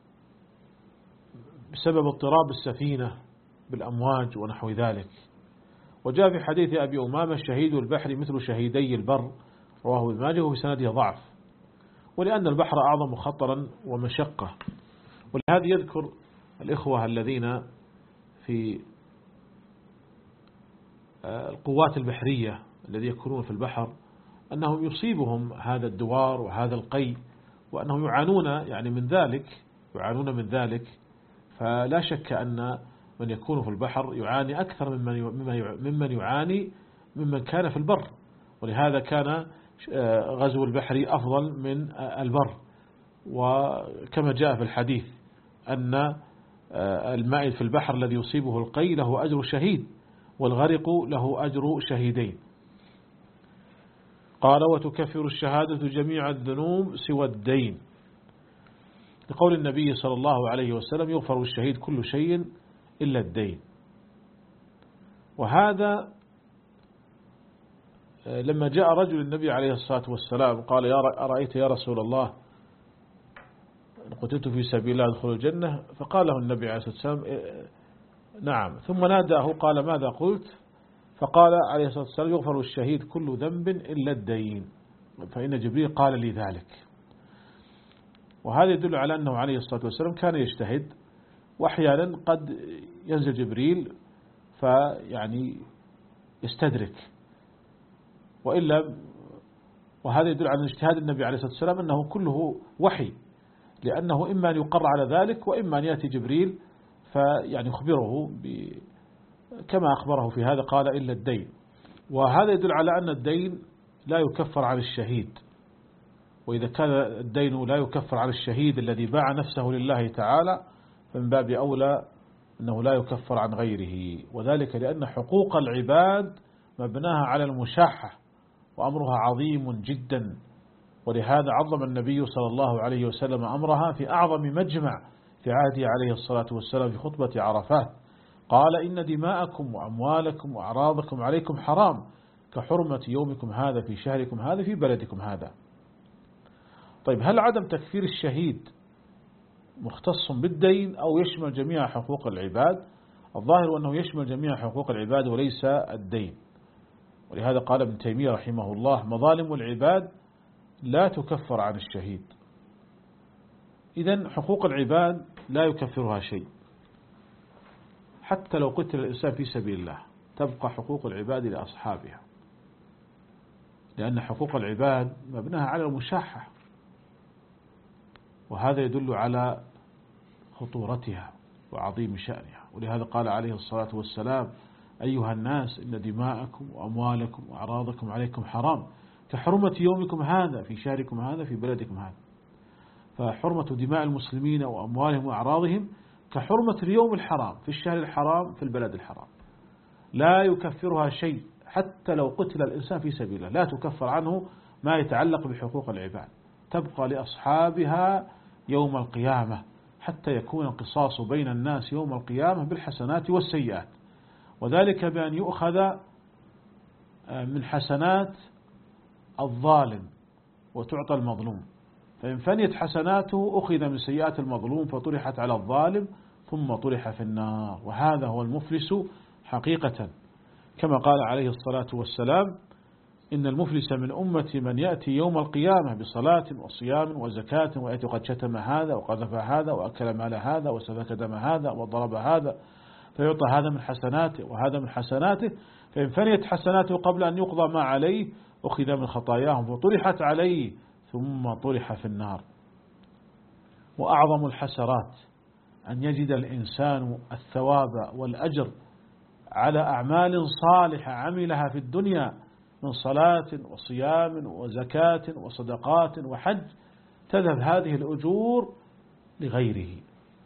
بسبب اضطراب السفينة بالأمواج ونحو ذلك. وجاء في حديث أبي أمامة شهيد البحر مثل شهيدي البر، رواه ابن ماجه وفي سنده ضعف، ولأن البحر أعظم خطرا ومشقة. ولهذا يذكر الإخوة الذين في القوات البحرية الذي يكونون في البحر أنهم يصيبهم هذا الدوار وهذا القي، وأنهم يعانون يعني من ذلك يعانون من ذلك فلا شك أن من يكون في البحر يعاني أكثر ممن ممن يعاني ممن كان في البر. ولهذا كان غزو البحر أفضل من البر، وكما جاء في الحديث أن المائد في البحر الذي يصيبه القي له أجر شهيد، والغرق له أجر شهيدين. قال وتكفر الشهادة جميع الذنوب سوى الدين، لقول النبي صلى الله عليه وسلم يغفر الشهيد كل شيء إلا الدين. وهذا لما جاء رجل النبي عليه الصلاة والسلام قال يا أرأيت يا رسول الله قتلت في سبيل الله أدخل الجنة، فقال له النبي عليه الصلاة والسلام نعم، ثم ناداه قال ماذا قلت؟ فقال عليه الصلاة والسلام يغفر الشهيد كل ذنب إلا الدين، فإن جبريل قال لي ذلك. وهذا يدل على أنه عليه الصلاة والسلام كان يجتهد، وأحيانا قد ينزل جبريل فيعني يستدرك، وإلا وهذا يدل على اجتهاد النبي عليه الصلاة والسلام أنه كله وحي، لأنه إما أن يقر على ذلك وإما أن يأتي جبريل فيعني يخبره كما أخبره في هذا قال إلا الدين. وهذا يدل على أن الدين لا يكفر عن الشهيد، وإذا كان الدين لا يكفر عن الشهيد الذي باع نفسه لله تعالى فمن باب أولى أنه لا يكفر عن غيره، وذلك لأن حقوق العباد مبناها على المشاحة وأمرها عظيم جدا. ولهذا عظم النبي صلى الله عليه وسلم أمرها في أعظم مجمع في عهده عليه الصلاة والسلام في خطبة عرفات، قال إن دماءكم وأموالكم وأعراضكم عليكم حرام كحرمة يومكم هذا في شهركم هذا في بلدكم هذا. طيب هل عدم تكفير الشهيد مختص بالدين أو يشمل جميع حقوق العباد؟ الظاهر أنه يشمل جميع حقوق العباد وليس الدين. ولهذا قال ابن تيمية رحمه الله مظالم العباد لا تكفر عن الشهيد. إذن حقوق العباد لا يكفرها شيء، حتى لو قتل الإنسان في سبيل الله تبقى حقوق العباد لأصحابها، لأن حقوق العباد مبناها على المشاحة، وهذا يدل على خطورتها وعظيم شأنها. ولهذا قال عليه الصلاة والسلام أيها الناس إن دماءكم وأموالكم وأعراضكم عليكم حرام كحرمة يومكم هذا في شهركم هذا في بلدكم هذا. فحرمة دماء المسلمين وأموالهم وأعراضهم كحرمة اليوم الحرام في الشهر الحرام في البلد الحرام، لا يكفرها شيء حتى لو قتل الإنسان في سبيل الله، لا تكفر عنه ما يتعلق بحقوق العباد، تبقى لأصحابها يوم القيامة حتى يكون القصاص بين الناس يوم القيامة بالحسنات والسيئات، وذلك بأن يؤخذ من حسنات الظالم وتعطى المظلوم، فإن فنيت حسناته أخذ من سيئات المظلوم فطرحت على الظالم ثم طرح في النار، وهذا هو المفلس حقيقة، كما قال عليه الصلاة والسلام إن المفلس من أمتي من يأتي يوم القيامة بصلاة وصيام وزكاة ويأتي قد شتم هذا وقذف هذا وأكل مال هذا وسفك دم هذا وضرب هذا، فيعطى هذا من حسناته وهذا من حسناته، فإن فنيت حسناته قبل أن يقضى ما عليه أخذ من خطاياهم وطرحت عليه ثم طرح في النار. وأعظم الحسرات أن يجد الإنسان الثواب والأجر على أعمال صالحة عملها في الدنيا من صلاة وصيام وزكاة وصدقات وحج، تذهب هذه الأجور لغيره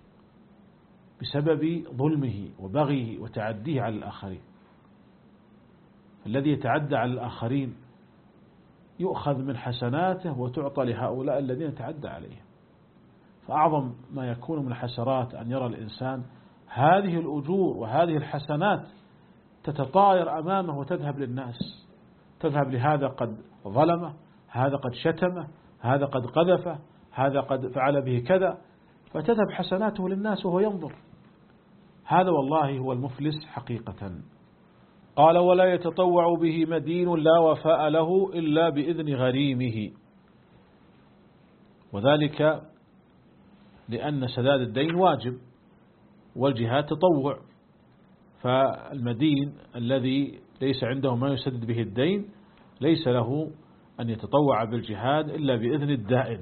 بسبب ظلمه وبغيه وتعديه على الآخرين. الذي يتعدى على الآخرين يؤخذ من حسناته وتعطى لهؤلاء الذين تعدى عليهم. فأعظم ما يكون من حسرات أن يرى الإنسان هذه الأجور وهذه الحسنات تتطاير أمامه وتذهب للناس، تذهب لهذا قد ظلمه، هذا قد شتمه، هذا قد قذفه، هذا قد فعل به كذا، فتذهب حسناته للناس وهو ينظر. هذا والله هو المفلس حقيقة. قال ولا يتطوع به مدين لا وفاء له إلا بإذن غريمه، وذلك لأن سداد الدين واجب والجهاد تطوع، فالمدين الذي ليس عنده ما يسدد به الدين ليس له أن يتطوع بالجهاد إلا بإذن الدائن.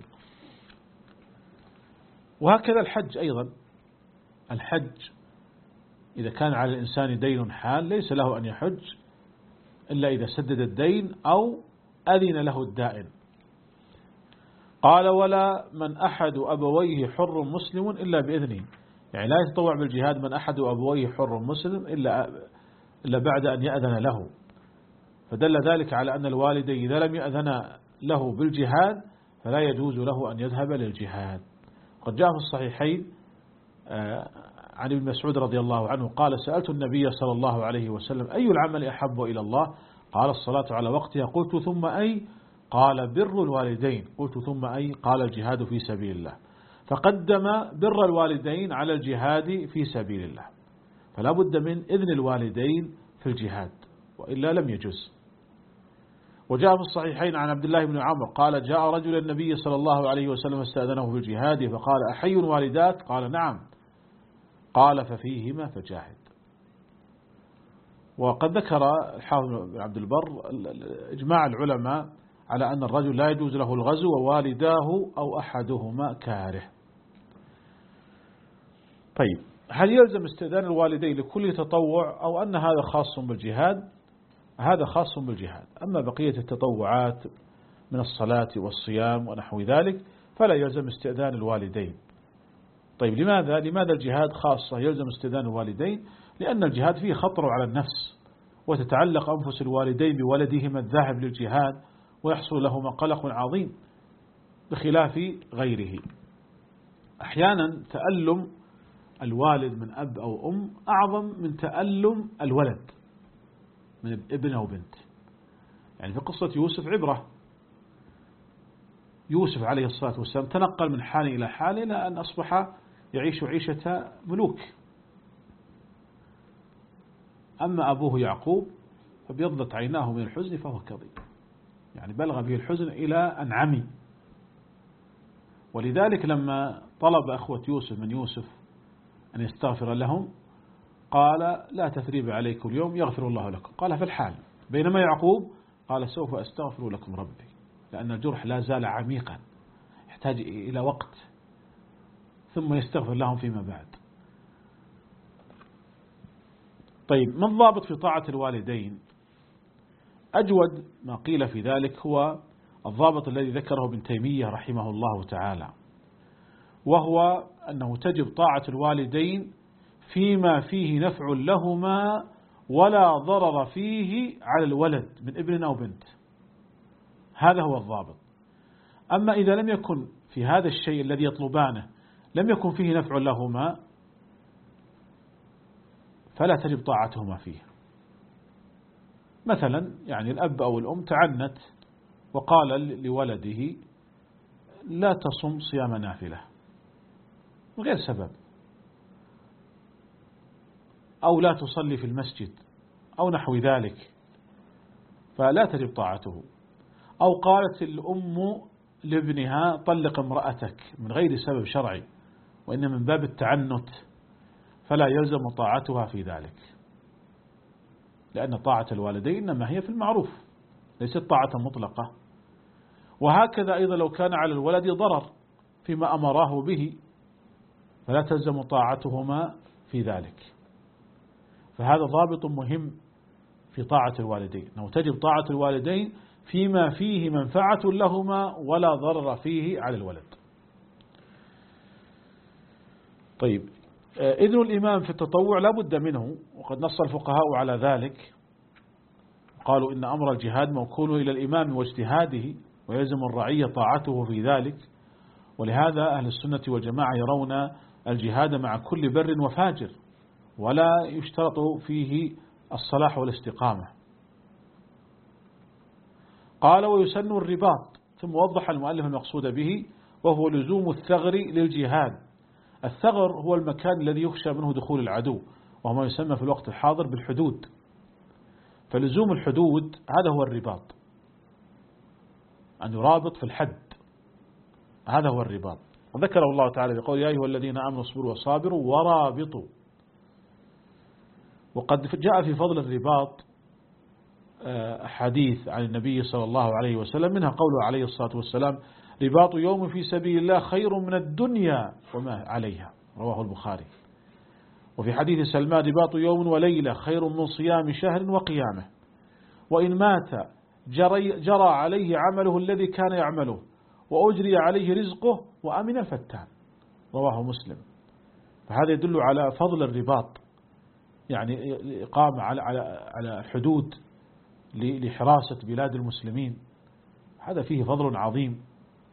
وهكذا الحج أيضا، الحج إذا كان على الإنسان دين حال ليس له أن يحج إلا إذا سدد الدين أو أذن له الدائن. قال ولا من أحد أبويه حر مسلم إلا بإذنه، يعني لا يتطوع بالجهاد من أحد أبويه حر مسلم إلا إلا بعد أن يأذن له، فدل ذلك على أن الوالدين إذا لم يأذن له بالجهاد فلا يجوز له أن يذهب للجهاد. قد جاء في الصحيحين عن ابن مسعود رضي الله عنه قال سألت النبي صلى الله عليه وسلم أي العمل أحب إلى الله؟ قال الصلاة على وقتها. قلت ثم أي؟ قال بر الوالدين. قلت ثم أي؟ قال الجهاد في سبيل الله. فقدم بر الوالدين على الجهاد في سبيل الله، فلا بد من إذن الوالدين في الجهاد وإلا لم يجوز. وجاء في الصحيحين عن عبد الله بن عمرو قال جاء رجل النبي صلى الله عليه وسلم استأذنه بالجهاد فقال أحي والدات؟ قال نعم. قال ففيهما فجاهد. وقد ذكر الحافظ بن عبد البر إجماع العلماء على أن الرجل لا يجوز له الغزو ووالداه أو أحدهما كاره. طيب، هل يلزم استئذان الوالدين لكل تطوع أو أن هذا خاص بالجهاد؟ هذا خاص بالجهاد، أما بقية التطوعات من الصلاة والصيام ونحو ذلك فلا يلزم استئذان الوالدين. طيب لماذا؟ لماذا الجهاد خاصة يلزم استئذان الوالدين؟ لأن الجهاد فيه خطر على النفس، وتتعلق أنفس الوالدين بولدهما الذاهب للجهاد ويحصل لهما قلق عظيم بخلاف غيره. أحيانا تألم الوالد من أب أو أم أعظم من تألم الولد من ابن أو بنت. يعني في قصة يوسف عبرة، يوسف عليه الصلاة والسلام تنقل من حال إلى حال إلى أن أصبح يعيش عيشة ملوك. أما أبوه يعقوب فبيضت عيناه من الحزن فهو كظيم، يعني بلغ به الحزن إلى أن عمي. ولذلك لما طلب أخوة يوسف من يوسف أن يستغفر لهم قال لا تثريب عليكم اليوم يغفر الله لكم. قال في الحال، بينما يعقوب قال سوف أستغفر لكم ربي، لأن الجرح لا زال عميقا يحتاج إلى وقت ثم يستغفر لهم فيما بعد. طيب، ما الضابط في طاعة الوالدين؟ أجود ما قيل في ذلك هو الضابط الذي ذكره ابن تيمية رحمه الله تعالى، وهو أنه تجب طاعة الوالدين فيما فيه نفع لهما ولا ضرر فيه على الولد من ابن أو بنت. هذا هو الضابط. أما إذا لم يكن في هذا الشيء الذي يطلبانه لم يكن فيه نفع لهما فلا تجب طاعتهما فيه. مثلا يعني الأب أو الأم تعنت وقال لولده لا تصم صيام نافلة من غير سبب، أو لا تصلي في المسجد أو نحو ذلك، فلا تجب طاعته. أو قالت الأم لابنها طلق امرأتك من غير سبب شرعي وإن من باب التعنت، فلا يلزم طاعتها في ذلك، لأن طاعة الوالدين إنما هي في المعروف ليست طاعة مطلقة. وهكذا أيضا لو كان على الولد ضرر فيما أمراه به فلا تلزم طاعتهما في ذلك. فهذا ضابط مهم في طاعة الوالدين، أنه تجب طاعة الوالدين فيما فيه منفعة لهما ولا ضرر فيه على الولد. طيب، إذن الإمام في التطوع لا بد منه، وقد نص الفقهاء على ذلك، قالوا إن أمر الجهاد موكول إلى الإمام واجتهاده ويلزم الرعية طاعته في ذلك. ولهذا أهل السنة والجماعة يرون الجهاد مع كل بر وفاجر ولا يشترط فيه الصلاح والاستقامة. قال ويسن الرباط ثم وضح المؤلف المقصود به، وهو لزوم الثغر للجهاد. الثغر هو المكان الذي يخشى منه دخول العدو، وهو ما يسمى في الوقت الحاضر بالحدود. فلزوم الحدود هذا هو الرباط، أن يرابط في الحد، هذا هو الرباط. وذكره الله تعالى بقول يا أيها الذين آمنوا اصبروا وصابروا ورابطوا. وقد جاء في فضل الرباط حديث عن النبي صلى الله عليه وسلم، منها قوله عليه الصلاة والسلام رباط يوم في سبيل الله خير من الدنيا وما عليها، رواه البخاري. وفي حديث سلمان رباط يوم وليلة خير من صيام شهر وقيامه، وإن مات جري جرى عليه عمله الذي كان يعمله وأجري عليه رزقه وأمن الفتان، رواه مسلم. فهذا يدل على فضل الرباط، يعني إقامة على على الحدود لحراسة بلاد المسلمين، هذا فيه فضل عظيم.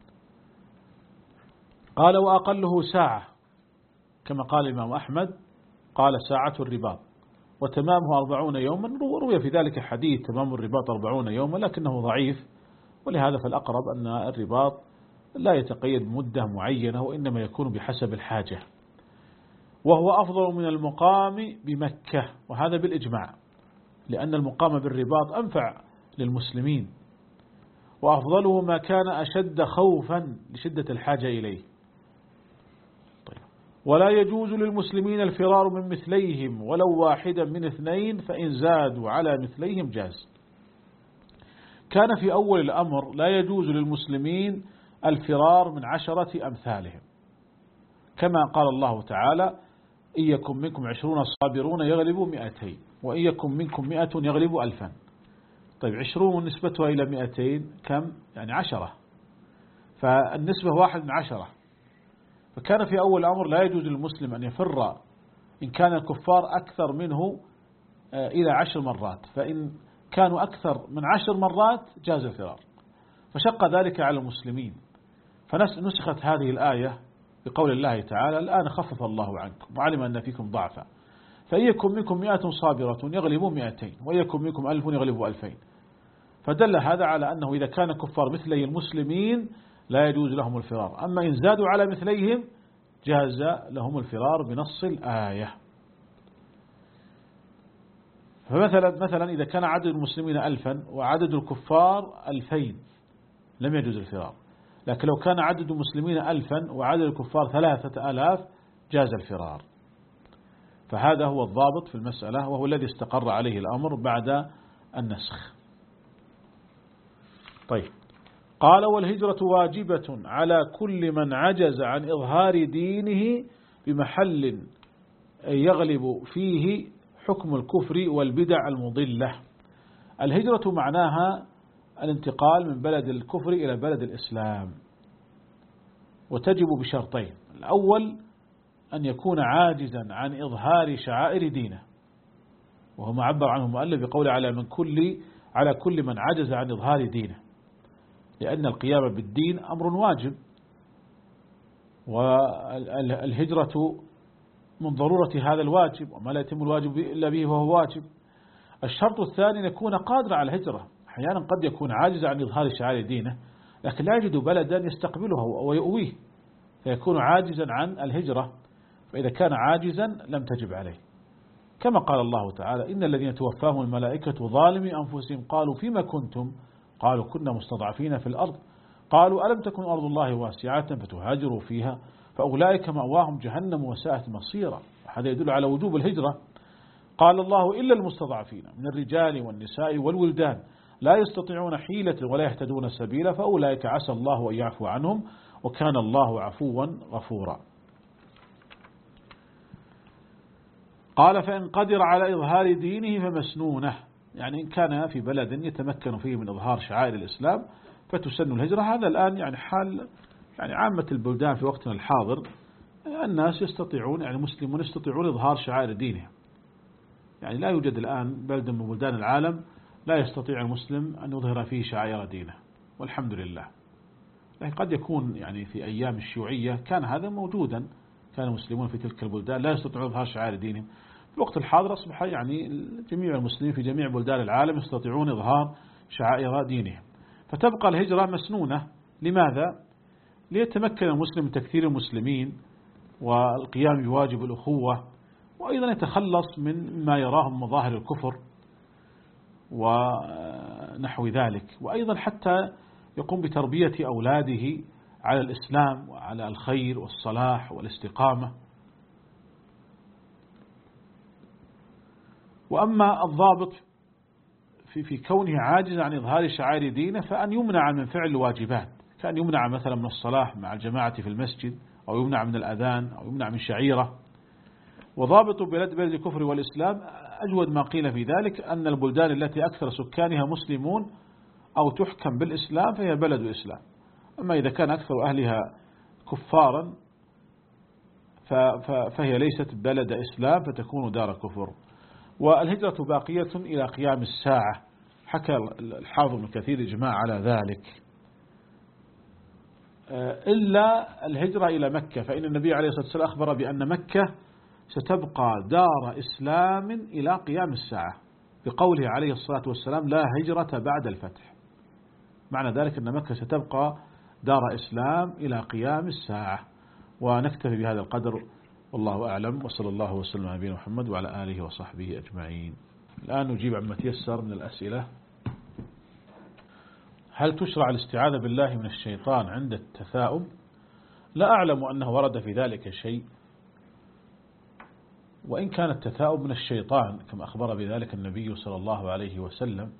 قال وأقله ساعة، كما قال الإمام أحمد قال ساعة الرباط، وتمامه أربعون يوما. روي في ذلك حديث تمام الرباط أربعون يوما، لكنه ضعيف، ولهذا فالأقرب أن الرباط لا يتقيد بمدة معينة، وإنما يكون بحسب الحاجة. وهو أفضل من المقام بمكة، وهذا بالإجماع، لأن المقام بالرباط أنفع للمسلمين، وأفضله ما كان أشد خوفا لشدة الحاجة إليه. طيب. ولا يجوز للمسلمين الفرار من مثليهم ولو واحدا من اثنين، فإن زادوا على مثليهم جاز. كان في أول الأمر لا يجوز للمسلمين الفرار من عشرة أمثالهم، كما قال الله تعالى إن يكن منكم عشرون صابرون يغلبوا مئتين، وإن يكن منكم مئة يغلبوا ألفا. طيب عشرون نسبتها إلى مئتين كم؟ يعني عشرة، فالنسبة واحد من عشرة. فكان في أول الأمر لا يجوز للمسلم أن يفر إن كان الكفار أكثر منه إلى عشر مرات، فإن كانوا أكثر من عشر مرات جاز الفرار، فشق ذلك على المسلمين. فنسخت هذه الآية بقول الله تعالى الآن خفف الله عنكم وعلم أن فيكم ضعفا، فإن يكن منكم مئة صابرة يغلبوا مئتين، وإن يكن منكم ألف يغلبوا ألفين. فدل هذا على أنه إذا كان كفار مثلي المسلمين لا يجوز لهم الفرار، أما إن زادوا على مثليهم جاز لهم الفرار بنص الآية. فمثلا مثلا إذا كان عدد المسلمين ألفا وعدد الكفار ألفين لم يجوز الفرار، لكن لو كان عدد المسلمين ألفا وعدد الكفار ثلاثة آلاف جاز الفرار. فهذا هو الضابط في المسألة، وهو الذي استقر عليه الأمر بعد النسخ. طيب. قال والهجرة واجبة على كل من عجز عن إظهار دينه بمحل يغلب فيه حكم الكفر والبدع المضلة. الهجرة معناها الانتقال من بلد الكفر إلى بلد الإسلام، وتجب بشرطين: الأول أن يكون عاجزا عن إظهار شعائر دينه، وهو ما عبر عنه المؤلف بقول على من كل على كل من عجز عن إظهار دينه، لأن القيام بالدين أمر واجب، والهجرة من ضرورة هذا الواجب، وما لا يتم الواجب إلا به وهو واجب. الشرط الثاني أن يكون قادر على الهجرة. أحيانا قد يكون عاجز عن إظهار شعائر دينه لكن لا يجد بلدا يستقبله ويؤويه، فيكون عاجزا عن الهجرة، فإذا كان عاجزا لم تجب عليه، كما قال الله تعالى إن الذين توفاهم الملائكة ظالمي أنفسهم قالوا فيما كنتم قالوا كنا مستضعفين في الأرض قالوا ألم تكن أرض الله واسعة فتهاجروا فيها فأولئك مأواهم جهنم وساءت مصيرا. هذا يدل على وجوب الهجرة. قال الله إلا المستضعفين من الرجال والنساء والولدان لا يستطيعون حيلة ولا يهتدون سبيلا فأولئك عسى الله أن يعفو عنهم وكان الله عفوا غفورا. قال فإن قدر على إظهار دينه فمسنونه، يعني إن كان في بلد يتمكن فيه من إظهار شعائر الإسلام فتسن الهجرة. هذا الآن يعني حال يعني عامة البلدان في وقتنا الحاضر، الناس يستطيعون يعني مسلمون يستطيعون إظهار شعائر دينهم، يعني لا يوجد الآن بلد من بلدان العالم لا يستطيع المسلم أن يظهر فيه شعائر دينه، والحمد لله. لكن قد يكون يعني في أيام الشيوعية كان هذا موجودا، كان المسلمون في تلك البلدان لا يستطيعون إظهار شعائر دينهم. في الوقت الحاضر أصبح يعني جميع المسلمين في جميع بلدان العالم يستطيعون إظهار شعائر دينهم، فتبقى الهجرة مسنونة لماذا؟ ليتمكن المسلم من تكثير المسلمين والقيام بواجب الأخوة، وأيضا يتخلص من ما يراه من مظاهر الكفر ونحو ذلك، وأيضا حتى يقوم بتربية أولاده على الإسلام وعلى الخير والصلاح والاستقامة. وأما الضابط في في كونه عاجز عن إظهار شعائر دينه فأن يمنع من فعل الواجبات، كان يمنع مثلا من الصلاة مع الجماعة في المسجد، أو يمنع من الأذان، أو يمنع من شعيرة. وضابط بلد بلد الكفر والإسلام أجود ما قيل في ذلك أن البلدان التي أكثر سكانها مسلمون أو تحكم بالإسلام فهي بلد إسلام، أما إذا كان أكثر أهلها كفارا فهي ليست بلد إسلام فتكون دار كفر. والهجرة باقية إلى قيام الساعة، حكى الحافظ ابن كثير إجماع على ذلك، إلا الهجرة إلى مكة، فإن النبي عليه الصلاة والسلام أخبر بأن مكة ستبقى دار إسلام إلى قيام الساعة، بقوله عليه الصلاة والسلام لا هجرة بعد الفتح. معنى ذلك أن مكة ستبقى دار إسلام إلى قيام الساعة. ونكتفي بهذا القدر، والله أعلم، وصلى الله وسلم على نبينا محمد وعلى آله وصحبه أجمعين. الآن نجيب عما تيسر من الأسئلة. هل تشرع الاستعاذة بالله من الشيطان عند التثاؤب؟ لا أعلم أنه ورد في ذلك شيء، وإن كان التثاؤب من الشيطان كما أخبر بذلك النبي صلى الله عليه وسلم،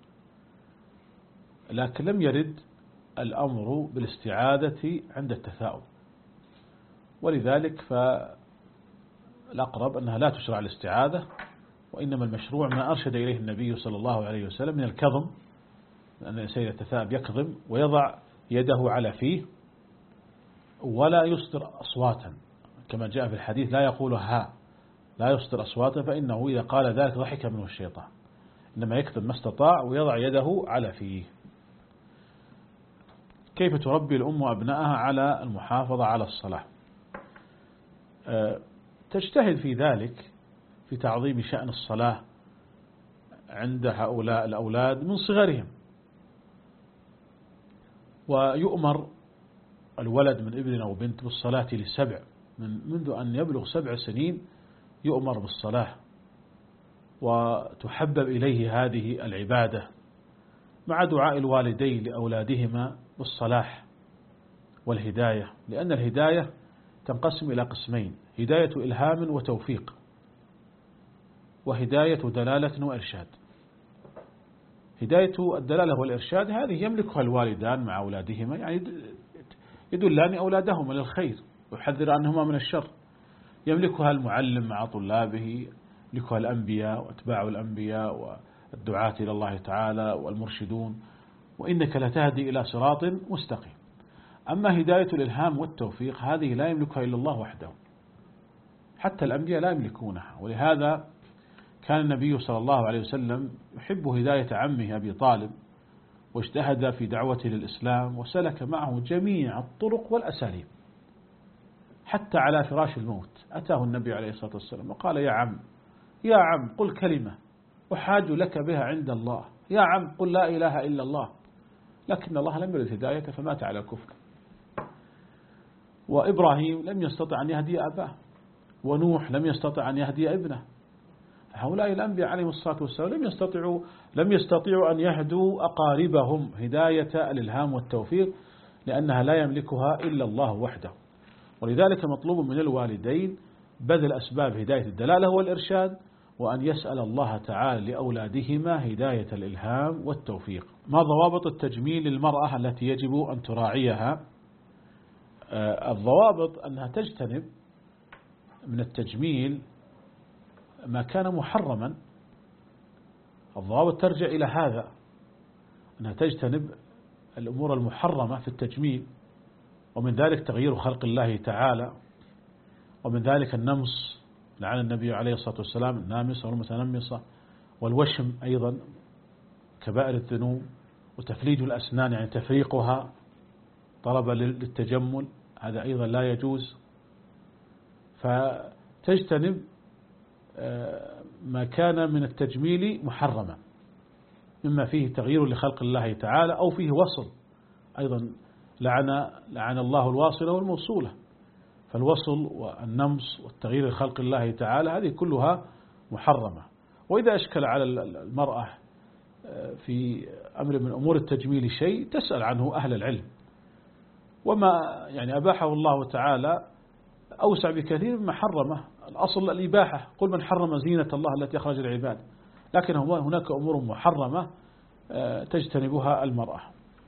لكن لم يرد الأمر بالاستعاذة عند التثاؤب، ولذلك فالأقرب أنها لا تشرع الاستعاذة، وإنما المشروع ما أرشد إليه النبي صلى الله عليه وسلم من الكظم، لأن الإنسان إذا تثاءب يكظم ويضع يده على فيه ولا يصدر أصواتا، كما جاء في الحديث لا يقول ها، لا يصدر أصواتا، فإنه إذا قال ذلك ضحك منه الشيطان، إنما يكظم ما استطاع ويضع يده على فيه. كيف تربي الأم أبنائها على المحافظة على الصلاة؟ تجتهد في ذلك، في تعظيم شأن الصلاة عند هؤلاء الأولاد من صغرهم، ويؤمر الولد من ابن أو بنت بالصلاة لسبع، من منذ أن يبلغ سبع سنين يؤمر بالصلاة، وتحبب إليه هذه العبادة، مع دعاء الوالدين لأولادهما بالصلاح والهداية، لأن الهداية تنقسم إلى قسمين: هداية إلهام وتوفيق، وهداية دلالة وإرشاد. هداية الدلالة والإرشاد هذه يملكها الوالدان مع أولادهما، يعني يدلان أولادهما للخير ويحذر عنهما من الشر. يملكها المعلم مع طلابه، يملكها الأنبياء وأتباع الأنبياء والدعاة إلى الله تعالى والمرشدون، وإنك لتهدي إلى صراط مستقيم. أما هداية الإلهام والتوفيق هذه لا يملكها إلا الله وحده، حتى الأنبياء لا يملكونها. ولهذا كان النبي صلى الله عليه وسلم يحب هداية عمه أبي طالب، واجتهد في دعوته للإسلام، وسلك معه جميع الطرق والأساليب، حتى على فراش الموت أتاه النبي عليه الصلاة والسلام وقال: يا عم يا عم قل كلمة أحاج لك بها عند الله، يا عم قل لا إله إلا الله. لكن الله لم يرد هدايته فمات على الكفر. وإبراهيم لم يستطع أن يهدي أباه، ونوح لم يستطع أن يهدي ابنه. هؤلاء الأنبياء عليهم الصلاة والسلام لم يستطيعوا لم يستطيعوا أن يهدوا أقاربهم هداية الإلهام والتوفيق، لأنها لا يملكها إلا الله وحده. ولذلك مطلوب من الوالدين بذل أسباب هداية الدلالة والإرشاد، وأن يسأل الله تعالى لأولادهما هداية الإلهام والتوفيق. ما ضوابط التجميل للمرأة التي يجب أن تراعيها؟ الضوابط أنها تجتنب من التجميل ما كان محرما. الضوابط ترجع إلى هذا، أنها تجتنب الأمور المحرمة في التجميل، ومن ذلك تغيير خلق الله تعالى، ومن ذلك النمص، لعن النبي عليه الصلاة والسلام النامصة والمتنمصة، والوشم أيضا كبائر الذنوب، وتفليج الأسنان يعني تفريقها طلبا للتجمل، هذا أيضا لا يجوز. فتجتنب ما كان من التجميل محرما، مما فيه تغيير لخلق الله تعالى، أو فيه وصل أيضا لعن, لعن الله الواصلة والموصولة. فالوصل والنمص والتغيير لخلق الله تعالى هذه كلها محرمة. وإذا أشكل على المرأة في أمر من أمور التجميل شيء تسأل عنه أهل العلم، وما يعني أباحه الله تعالى أوسع بكثير مما حرمه. الأصل الإباحة، قل من حرم زينة الله التي أخرج العباد، لكن هناك أمور محرمة تجتنبها المرأة.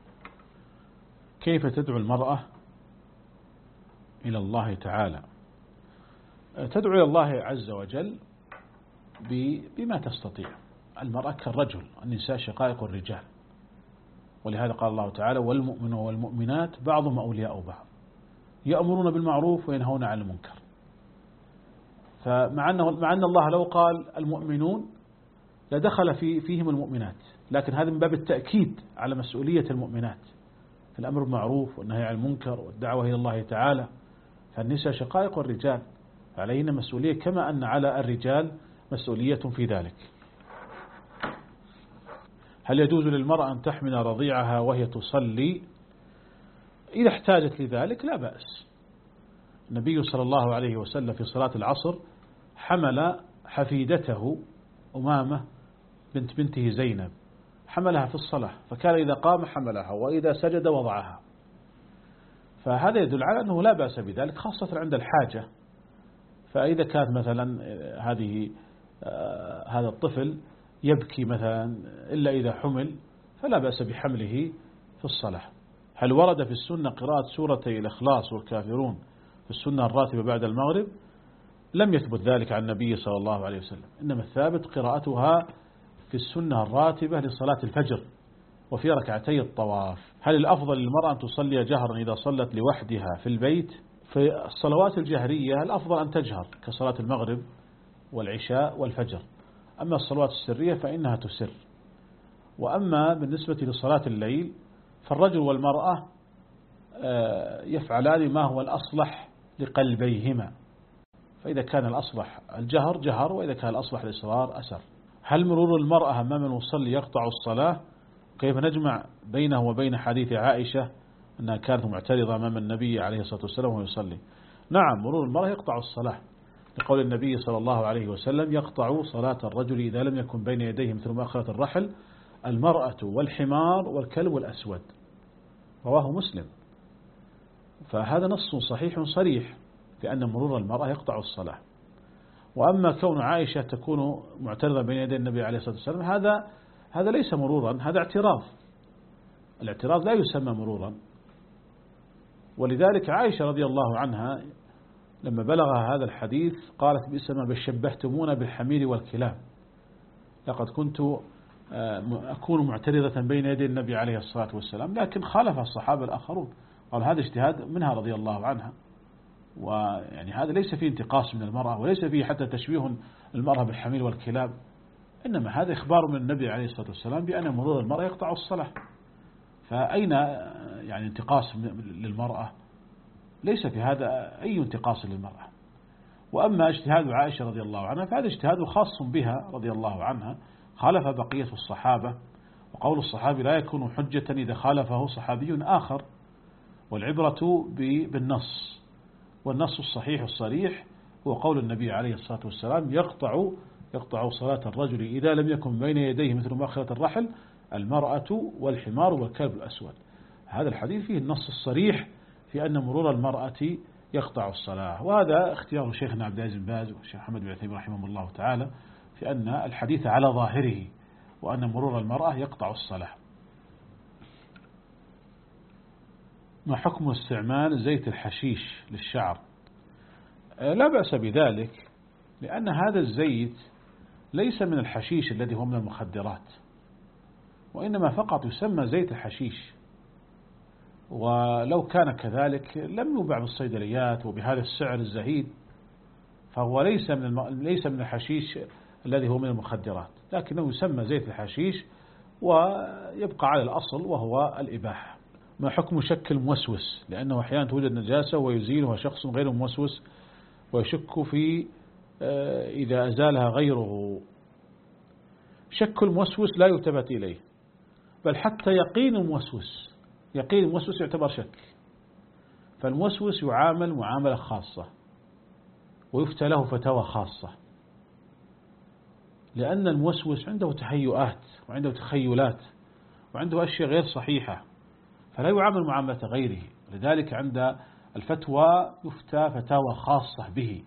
كيف تدعو المرأة إلى الله تعالى؟ تدعو إلى الله عز وجل بما تستطيع. المرأة كالرجل، النساء شقائق الرجال، ولهذا قال الله تعالى والمؤمن والمؤمنات بعضهم أولياء بعض يأمرون بالمعروف وينهون عن المنكر. فمع أنه مع أن الله لو قال المؤمنون لدخل في فيهم المؤمنات، لكن هذا من باب التأكيد على مسؤولية المؤمنات في الأمر بالمعروف والنهي عن المنكر والدعوة إلى الله تعالى. فالنساء شقائق الرجال، علينا مسؤولية كما أن على الرجال مسؤولية في ذلك. هل يجوز للمرأة أن تحمل رضيعها وهي تصلي؟ إذا احتاجت لذلك لا بأس. النبي صلى الله عليه وسلم في صلاة العصر حمل حفيدته أمامة بنت بنته زينب، حملها في الصلاة، فكان إذا قام حملها وإذا سجد وضعها. فهذا يدل على أنه لا بأس بذلك، خاصة عند الحاجة. فإذا كانت مثلا هذه هذا الطفل يبكي مثلا إلا إذا حمل فلا بأس بحمله في الصلاة. هل ورد في السنة قراءة سورتي الإخلاص والكافرون في السنة الراتبة بعد المغرب؟ لم يثبت ذلك عن النبي صلى الله عليه وسلم، إنما الثابت قراءتها في السنة الراتبة لصلاة الفجر وفي ركعتي الطواف. هل الأفضل للمرأة أن تصلي جهرا إذا صلت لوحدها في البيت؟ في الصلوات الجهرية الأفضل أن تجهر كصلاة المغرب والعشاء والفجر، أما الصلوات السرية فإنها تسر. وأما بالنسبة لصلاة الليل فالرجل والمرأة يفعلان ما هو الأصلح لقلبيهما، فإذا كان الأصلح الجهر جهر، وإذا كان الأصلح الإصرار أسر. هل مرور المرأة أمام المصلي يقطع الصلاة؟ كيف نجمع بينه وبين حديث عائشة أنها كانت معترضة أمام النبي عليه الصلاة والسلام وهو يصلي؟ نعم، مرور المرأة يقطع الصلاة، لقول النبي صلى الله عليه وسلم يقطع صلاة الرجل إذا لم يكن بين يديه مثل مؤخرة الرحل المرأة والحمار والكلب الأسود، رواه مسلم. فهذا نص صحيح صريح في أن مرور المرأة يقطع الصلاة. وأما كون عائشة تكون معترضة بين يدي النبي عليه الصلاة والسلام هذا هذا ليس مرورا، هذا اعتراض. الاعتراض لا يسمى مرورا. ولذلك عائشة رضي الله عنها لما بلغها هذا الحديث قالت بئس ما شبهتمونا بالحمير والكلاب، لقد كنت أكون معترضة بين يدي النبي عليه الصلاة والسلام، لكن خالف الصحابة الآخرون، قال هذا اجتهاد منها رضي الله عنها. ويعني هذا ليس فيه انتقاص من المرأة، وليس فيه حتى تشبيه المرأة بالحمير والكلاب، إنما هذا إخبار من النبي عليه الصلاة والسلام بأن مرور المرأة يقطع الصلاة. فأين يعني انتقاص للمرأة؟ ليس في هذا أي انتقاص للمرأة. وأما اجتهاد عائشة رضي الله عنها فهذا اجتهاد خاص بها رضي الله عنها، خالف بقية الصحابة، وقول الصحابي لا يكون حجة إذا خالفه صحابي آخر، والعبرة بالنص، والنص الصحيح الصريح هو قول النبي عليه الصلاة والسلام يقطع يقطع صلاة الرجل إذا لم يكن بين يديه مثل مؤخرة الرحل المرأة والحمار والكلب الأسود. هذا الحديث فيه النص الصريح في أن مرور المرأة يقطع الصلاة، وهذا اختيار شيخنا عبد العزيز بن باز والشيخ محمد بن عثيمين رحمه الله تعالى في أن الحديث على ظاهره، وأن مرور المرأة يقطع الصلاة. ما حكم استعمال زيت الحشيش للشعر؟ لا بأس بذلك، لأن هذا الزيت ليس من الحشيش الذي هو من المخدرات، وإنما فقط يسمى زيت الحشيش. ولو كان كذلك لم يباع بالصيدليات وبهذا السعر الزهيد، فهو ليس من الم... ليس من الحشيش الذي هو من المخدرات، لكنه يسمى زيت الحشيش ويبقى على الأصل وهو الإباحة. ما حكم شك الموسوس؟ لأنه أحيانا توجد نجاسة ويزيلها شخص غير موسوس ويشك في إذا أزالها غيره. شك الموسوس لا يلتفت إليه، بل حتى يقين الموسوس يقين الموسوس يعتبر شك، فالموسوس يعامل معاملة خاصة ويفتى له فتاوى خاصة، لأن الموسوس عنده تهيؤات وعنده تخيلات وعنده أشياء غير صحيحة، فلا يعامل معاملة غيره. لذلك عند الفتوى يفتى فتاوى خاصة به.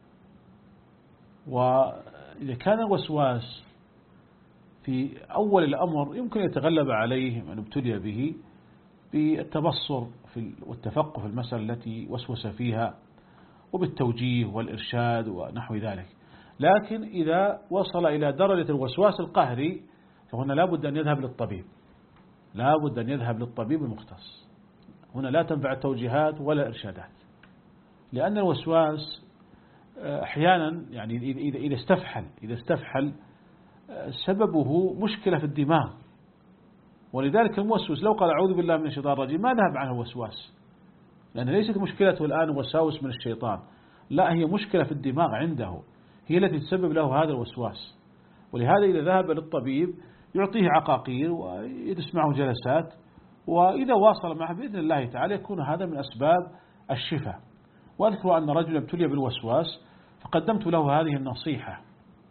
وإذا كان الوسواس في أول الأمر يمكن يتغلب عليه من ابتلي به بالتبصر والتفقه في المسألة التي وسوس فيها وبالتوجيه والإرشاد ونحو ذلك. لكن إذا وصل إلى درجة الوسواس القهري فهنا لا بد أن يذهب للطبيب، لا بد أن يذهب للطبيب المختص. هنا لا تنفع التوجيهات ولا الإرشادات، لأن الوسواس أحيانا يعني إذا إذا استفحل إذا استفحل سببه مشكلة في الدماغ. ولذلك الموسوس لو قال أعوذ بالله من الشيطان الرجيم ما ذهب عنه الوسواس، لأن ليست مشكلته الآن وساوس من الشيطان، لا، هي مشكلة في الدماغ عنده هي التي تسبب له هذا الوسواس. ولهذا إذا ذهب للطبيب يعطيه عقاقير ويجلس معه جلسات، وإذا واصل معه بإذن الله تعالى يكون هذا من أسباب الشفاء. وأذكر أن رجلا ابتلي بالوسواس فقدمت له هذه النصيحة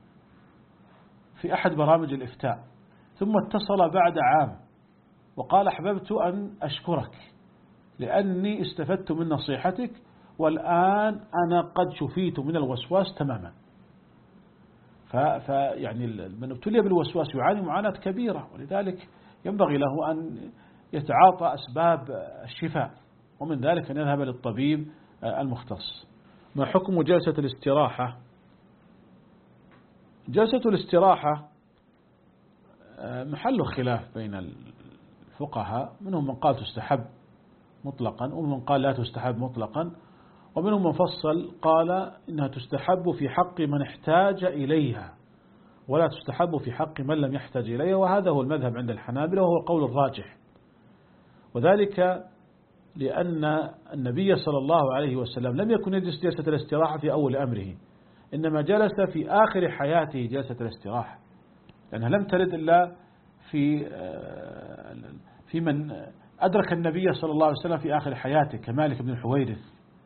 في أحد برامج الإفتاء، ثم اتصل بعد عام وقال أحببت أن أشكرك لأني استفدت من نصيحتك والآن أنا قد شفيت من الوسواس تماما. فيعني من ابتلي بالوسواس يعاني معاناة كبيرة، ولذلك ينبغي له أن يتعاطى أسباب الشفاء، ومن ذلك أن يذهب للطبيب المختص. ما حكم جلسة الاستراحة؟ جلسة الاستراحة محل خلاف بين الفقهاء، منهم من قال تستحب مطلقا ومنهم من قال لا تستحب مطلقا، ومنهم من فصل قال إنها تستحب في حق من احتاج إليها ولا تستحب في حق من لم يحتاج إليها، وهذا هو المذهب عند الحنابلة وهو القول الراجح. وذلك لأن النبي صلى الله عليه وسلم لم يكن يجلس جلسة الاستراحة في أول أمره، إنما جلس في آخر حياته جلسة الاستراحة، لأنها لم ترد إلا في في من أدرك النبي صلى الله عليه وسلم في آخر حياته كمالك بن الحويرث.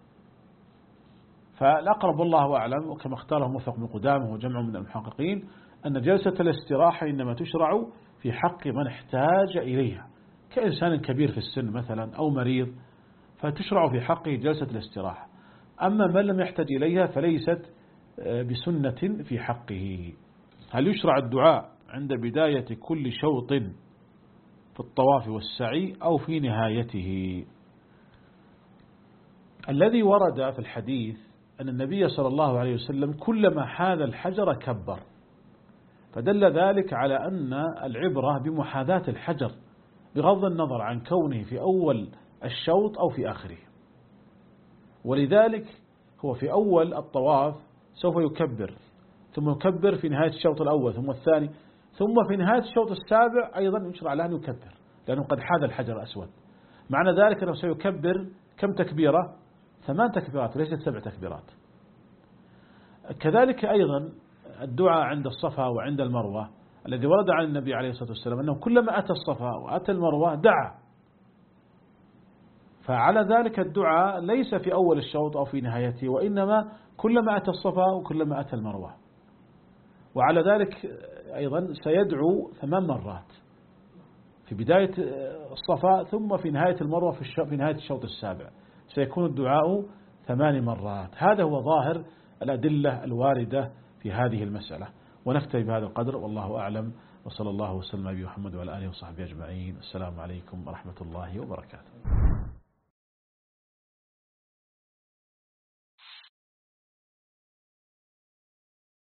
فالأقرب الله أعلم، وكما اختاره موفق بن قدامة وجمع من المحققين، أن جلسة الاستراحة إنما تشرع في حق من احتاج إليها، كإنسان كبير في السن مثلا أو مريض، فتشرع في حقه جلسة الاستراحة. أما من لم يحتاج إليها فليست بسنة في حقه. هل يشرع الدعاء عند بداية كل شوط في الطواف والسعي أو في نهايته؟ الذي ورد في الحديث أن النبي صلى الله عليه وسلم كلما حاذ الحجر كبر، فدل ذلك على أن العبرة بمحاذاة الحجر بغض النظر عن كونه في أول الشوط أو في آخره. ولذلك هو في أول الطواف سوف يكبر، ثم يكبر في نهاية الشوط الأول ثم الثاني، ثم في نهاية الشوط السابع أيضا يشرع له أن يكبر لأنه قد حاذ الحجر الأسود. معنى ذلك أنه سيكبر كم تكبيرة؟ ثمان تكبيرات وليست سبع تكبيرات. كذلك أيضا الدعاء عند الصفا وعند المروة الذي ورد عن النبي عليه الصلاة والسلام أنه كلما أتى الصفا وأتى المروة دعا، فعلى ذلك الدعاء ليس في أول الشوط أو في نهايته، وإنما كلما أتى الصفا وكلما أتى المروة. وعلى ذلك أيضا سيدعو ثمان مرات في بداية الصفا ثم في نهاية المروة في نهاية الشوط السابع، سيكون الدعاء ثمان مرات. هذا هو ظاهر الأدلة الواردة في هذه المسألة. ونكتفي بهذا القدر والله أعلم، وصلى الله وسلم على محمد وعلى آله وصحبه أجمعين. السلام عليكم ورحمة الله وبركاته.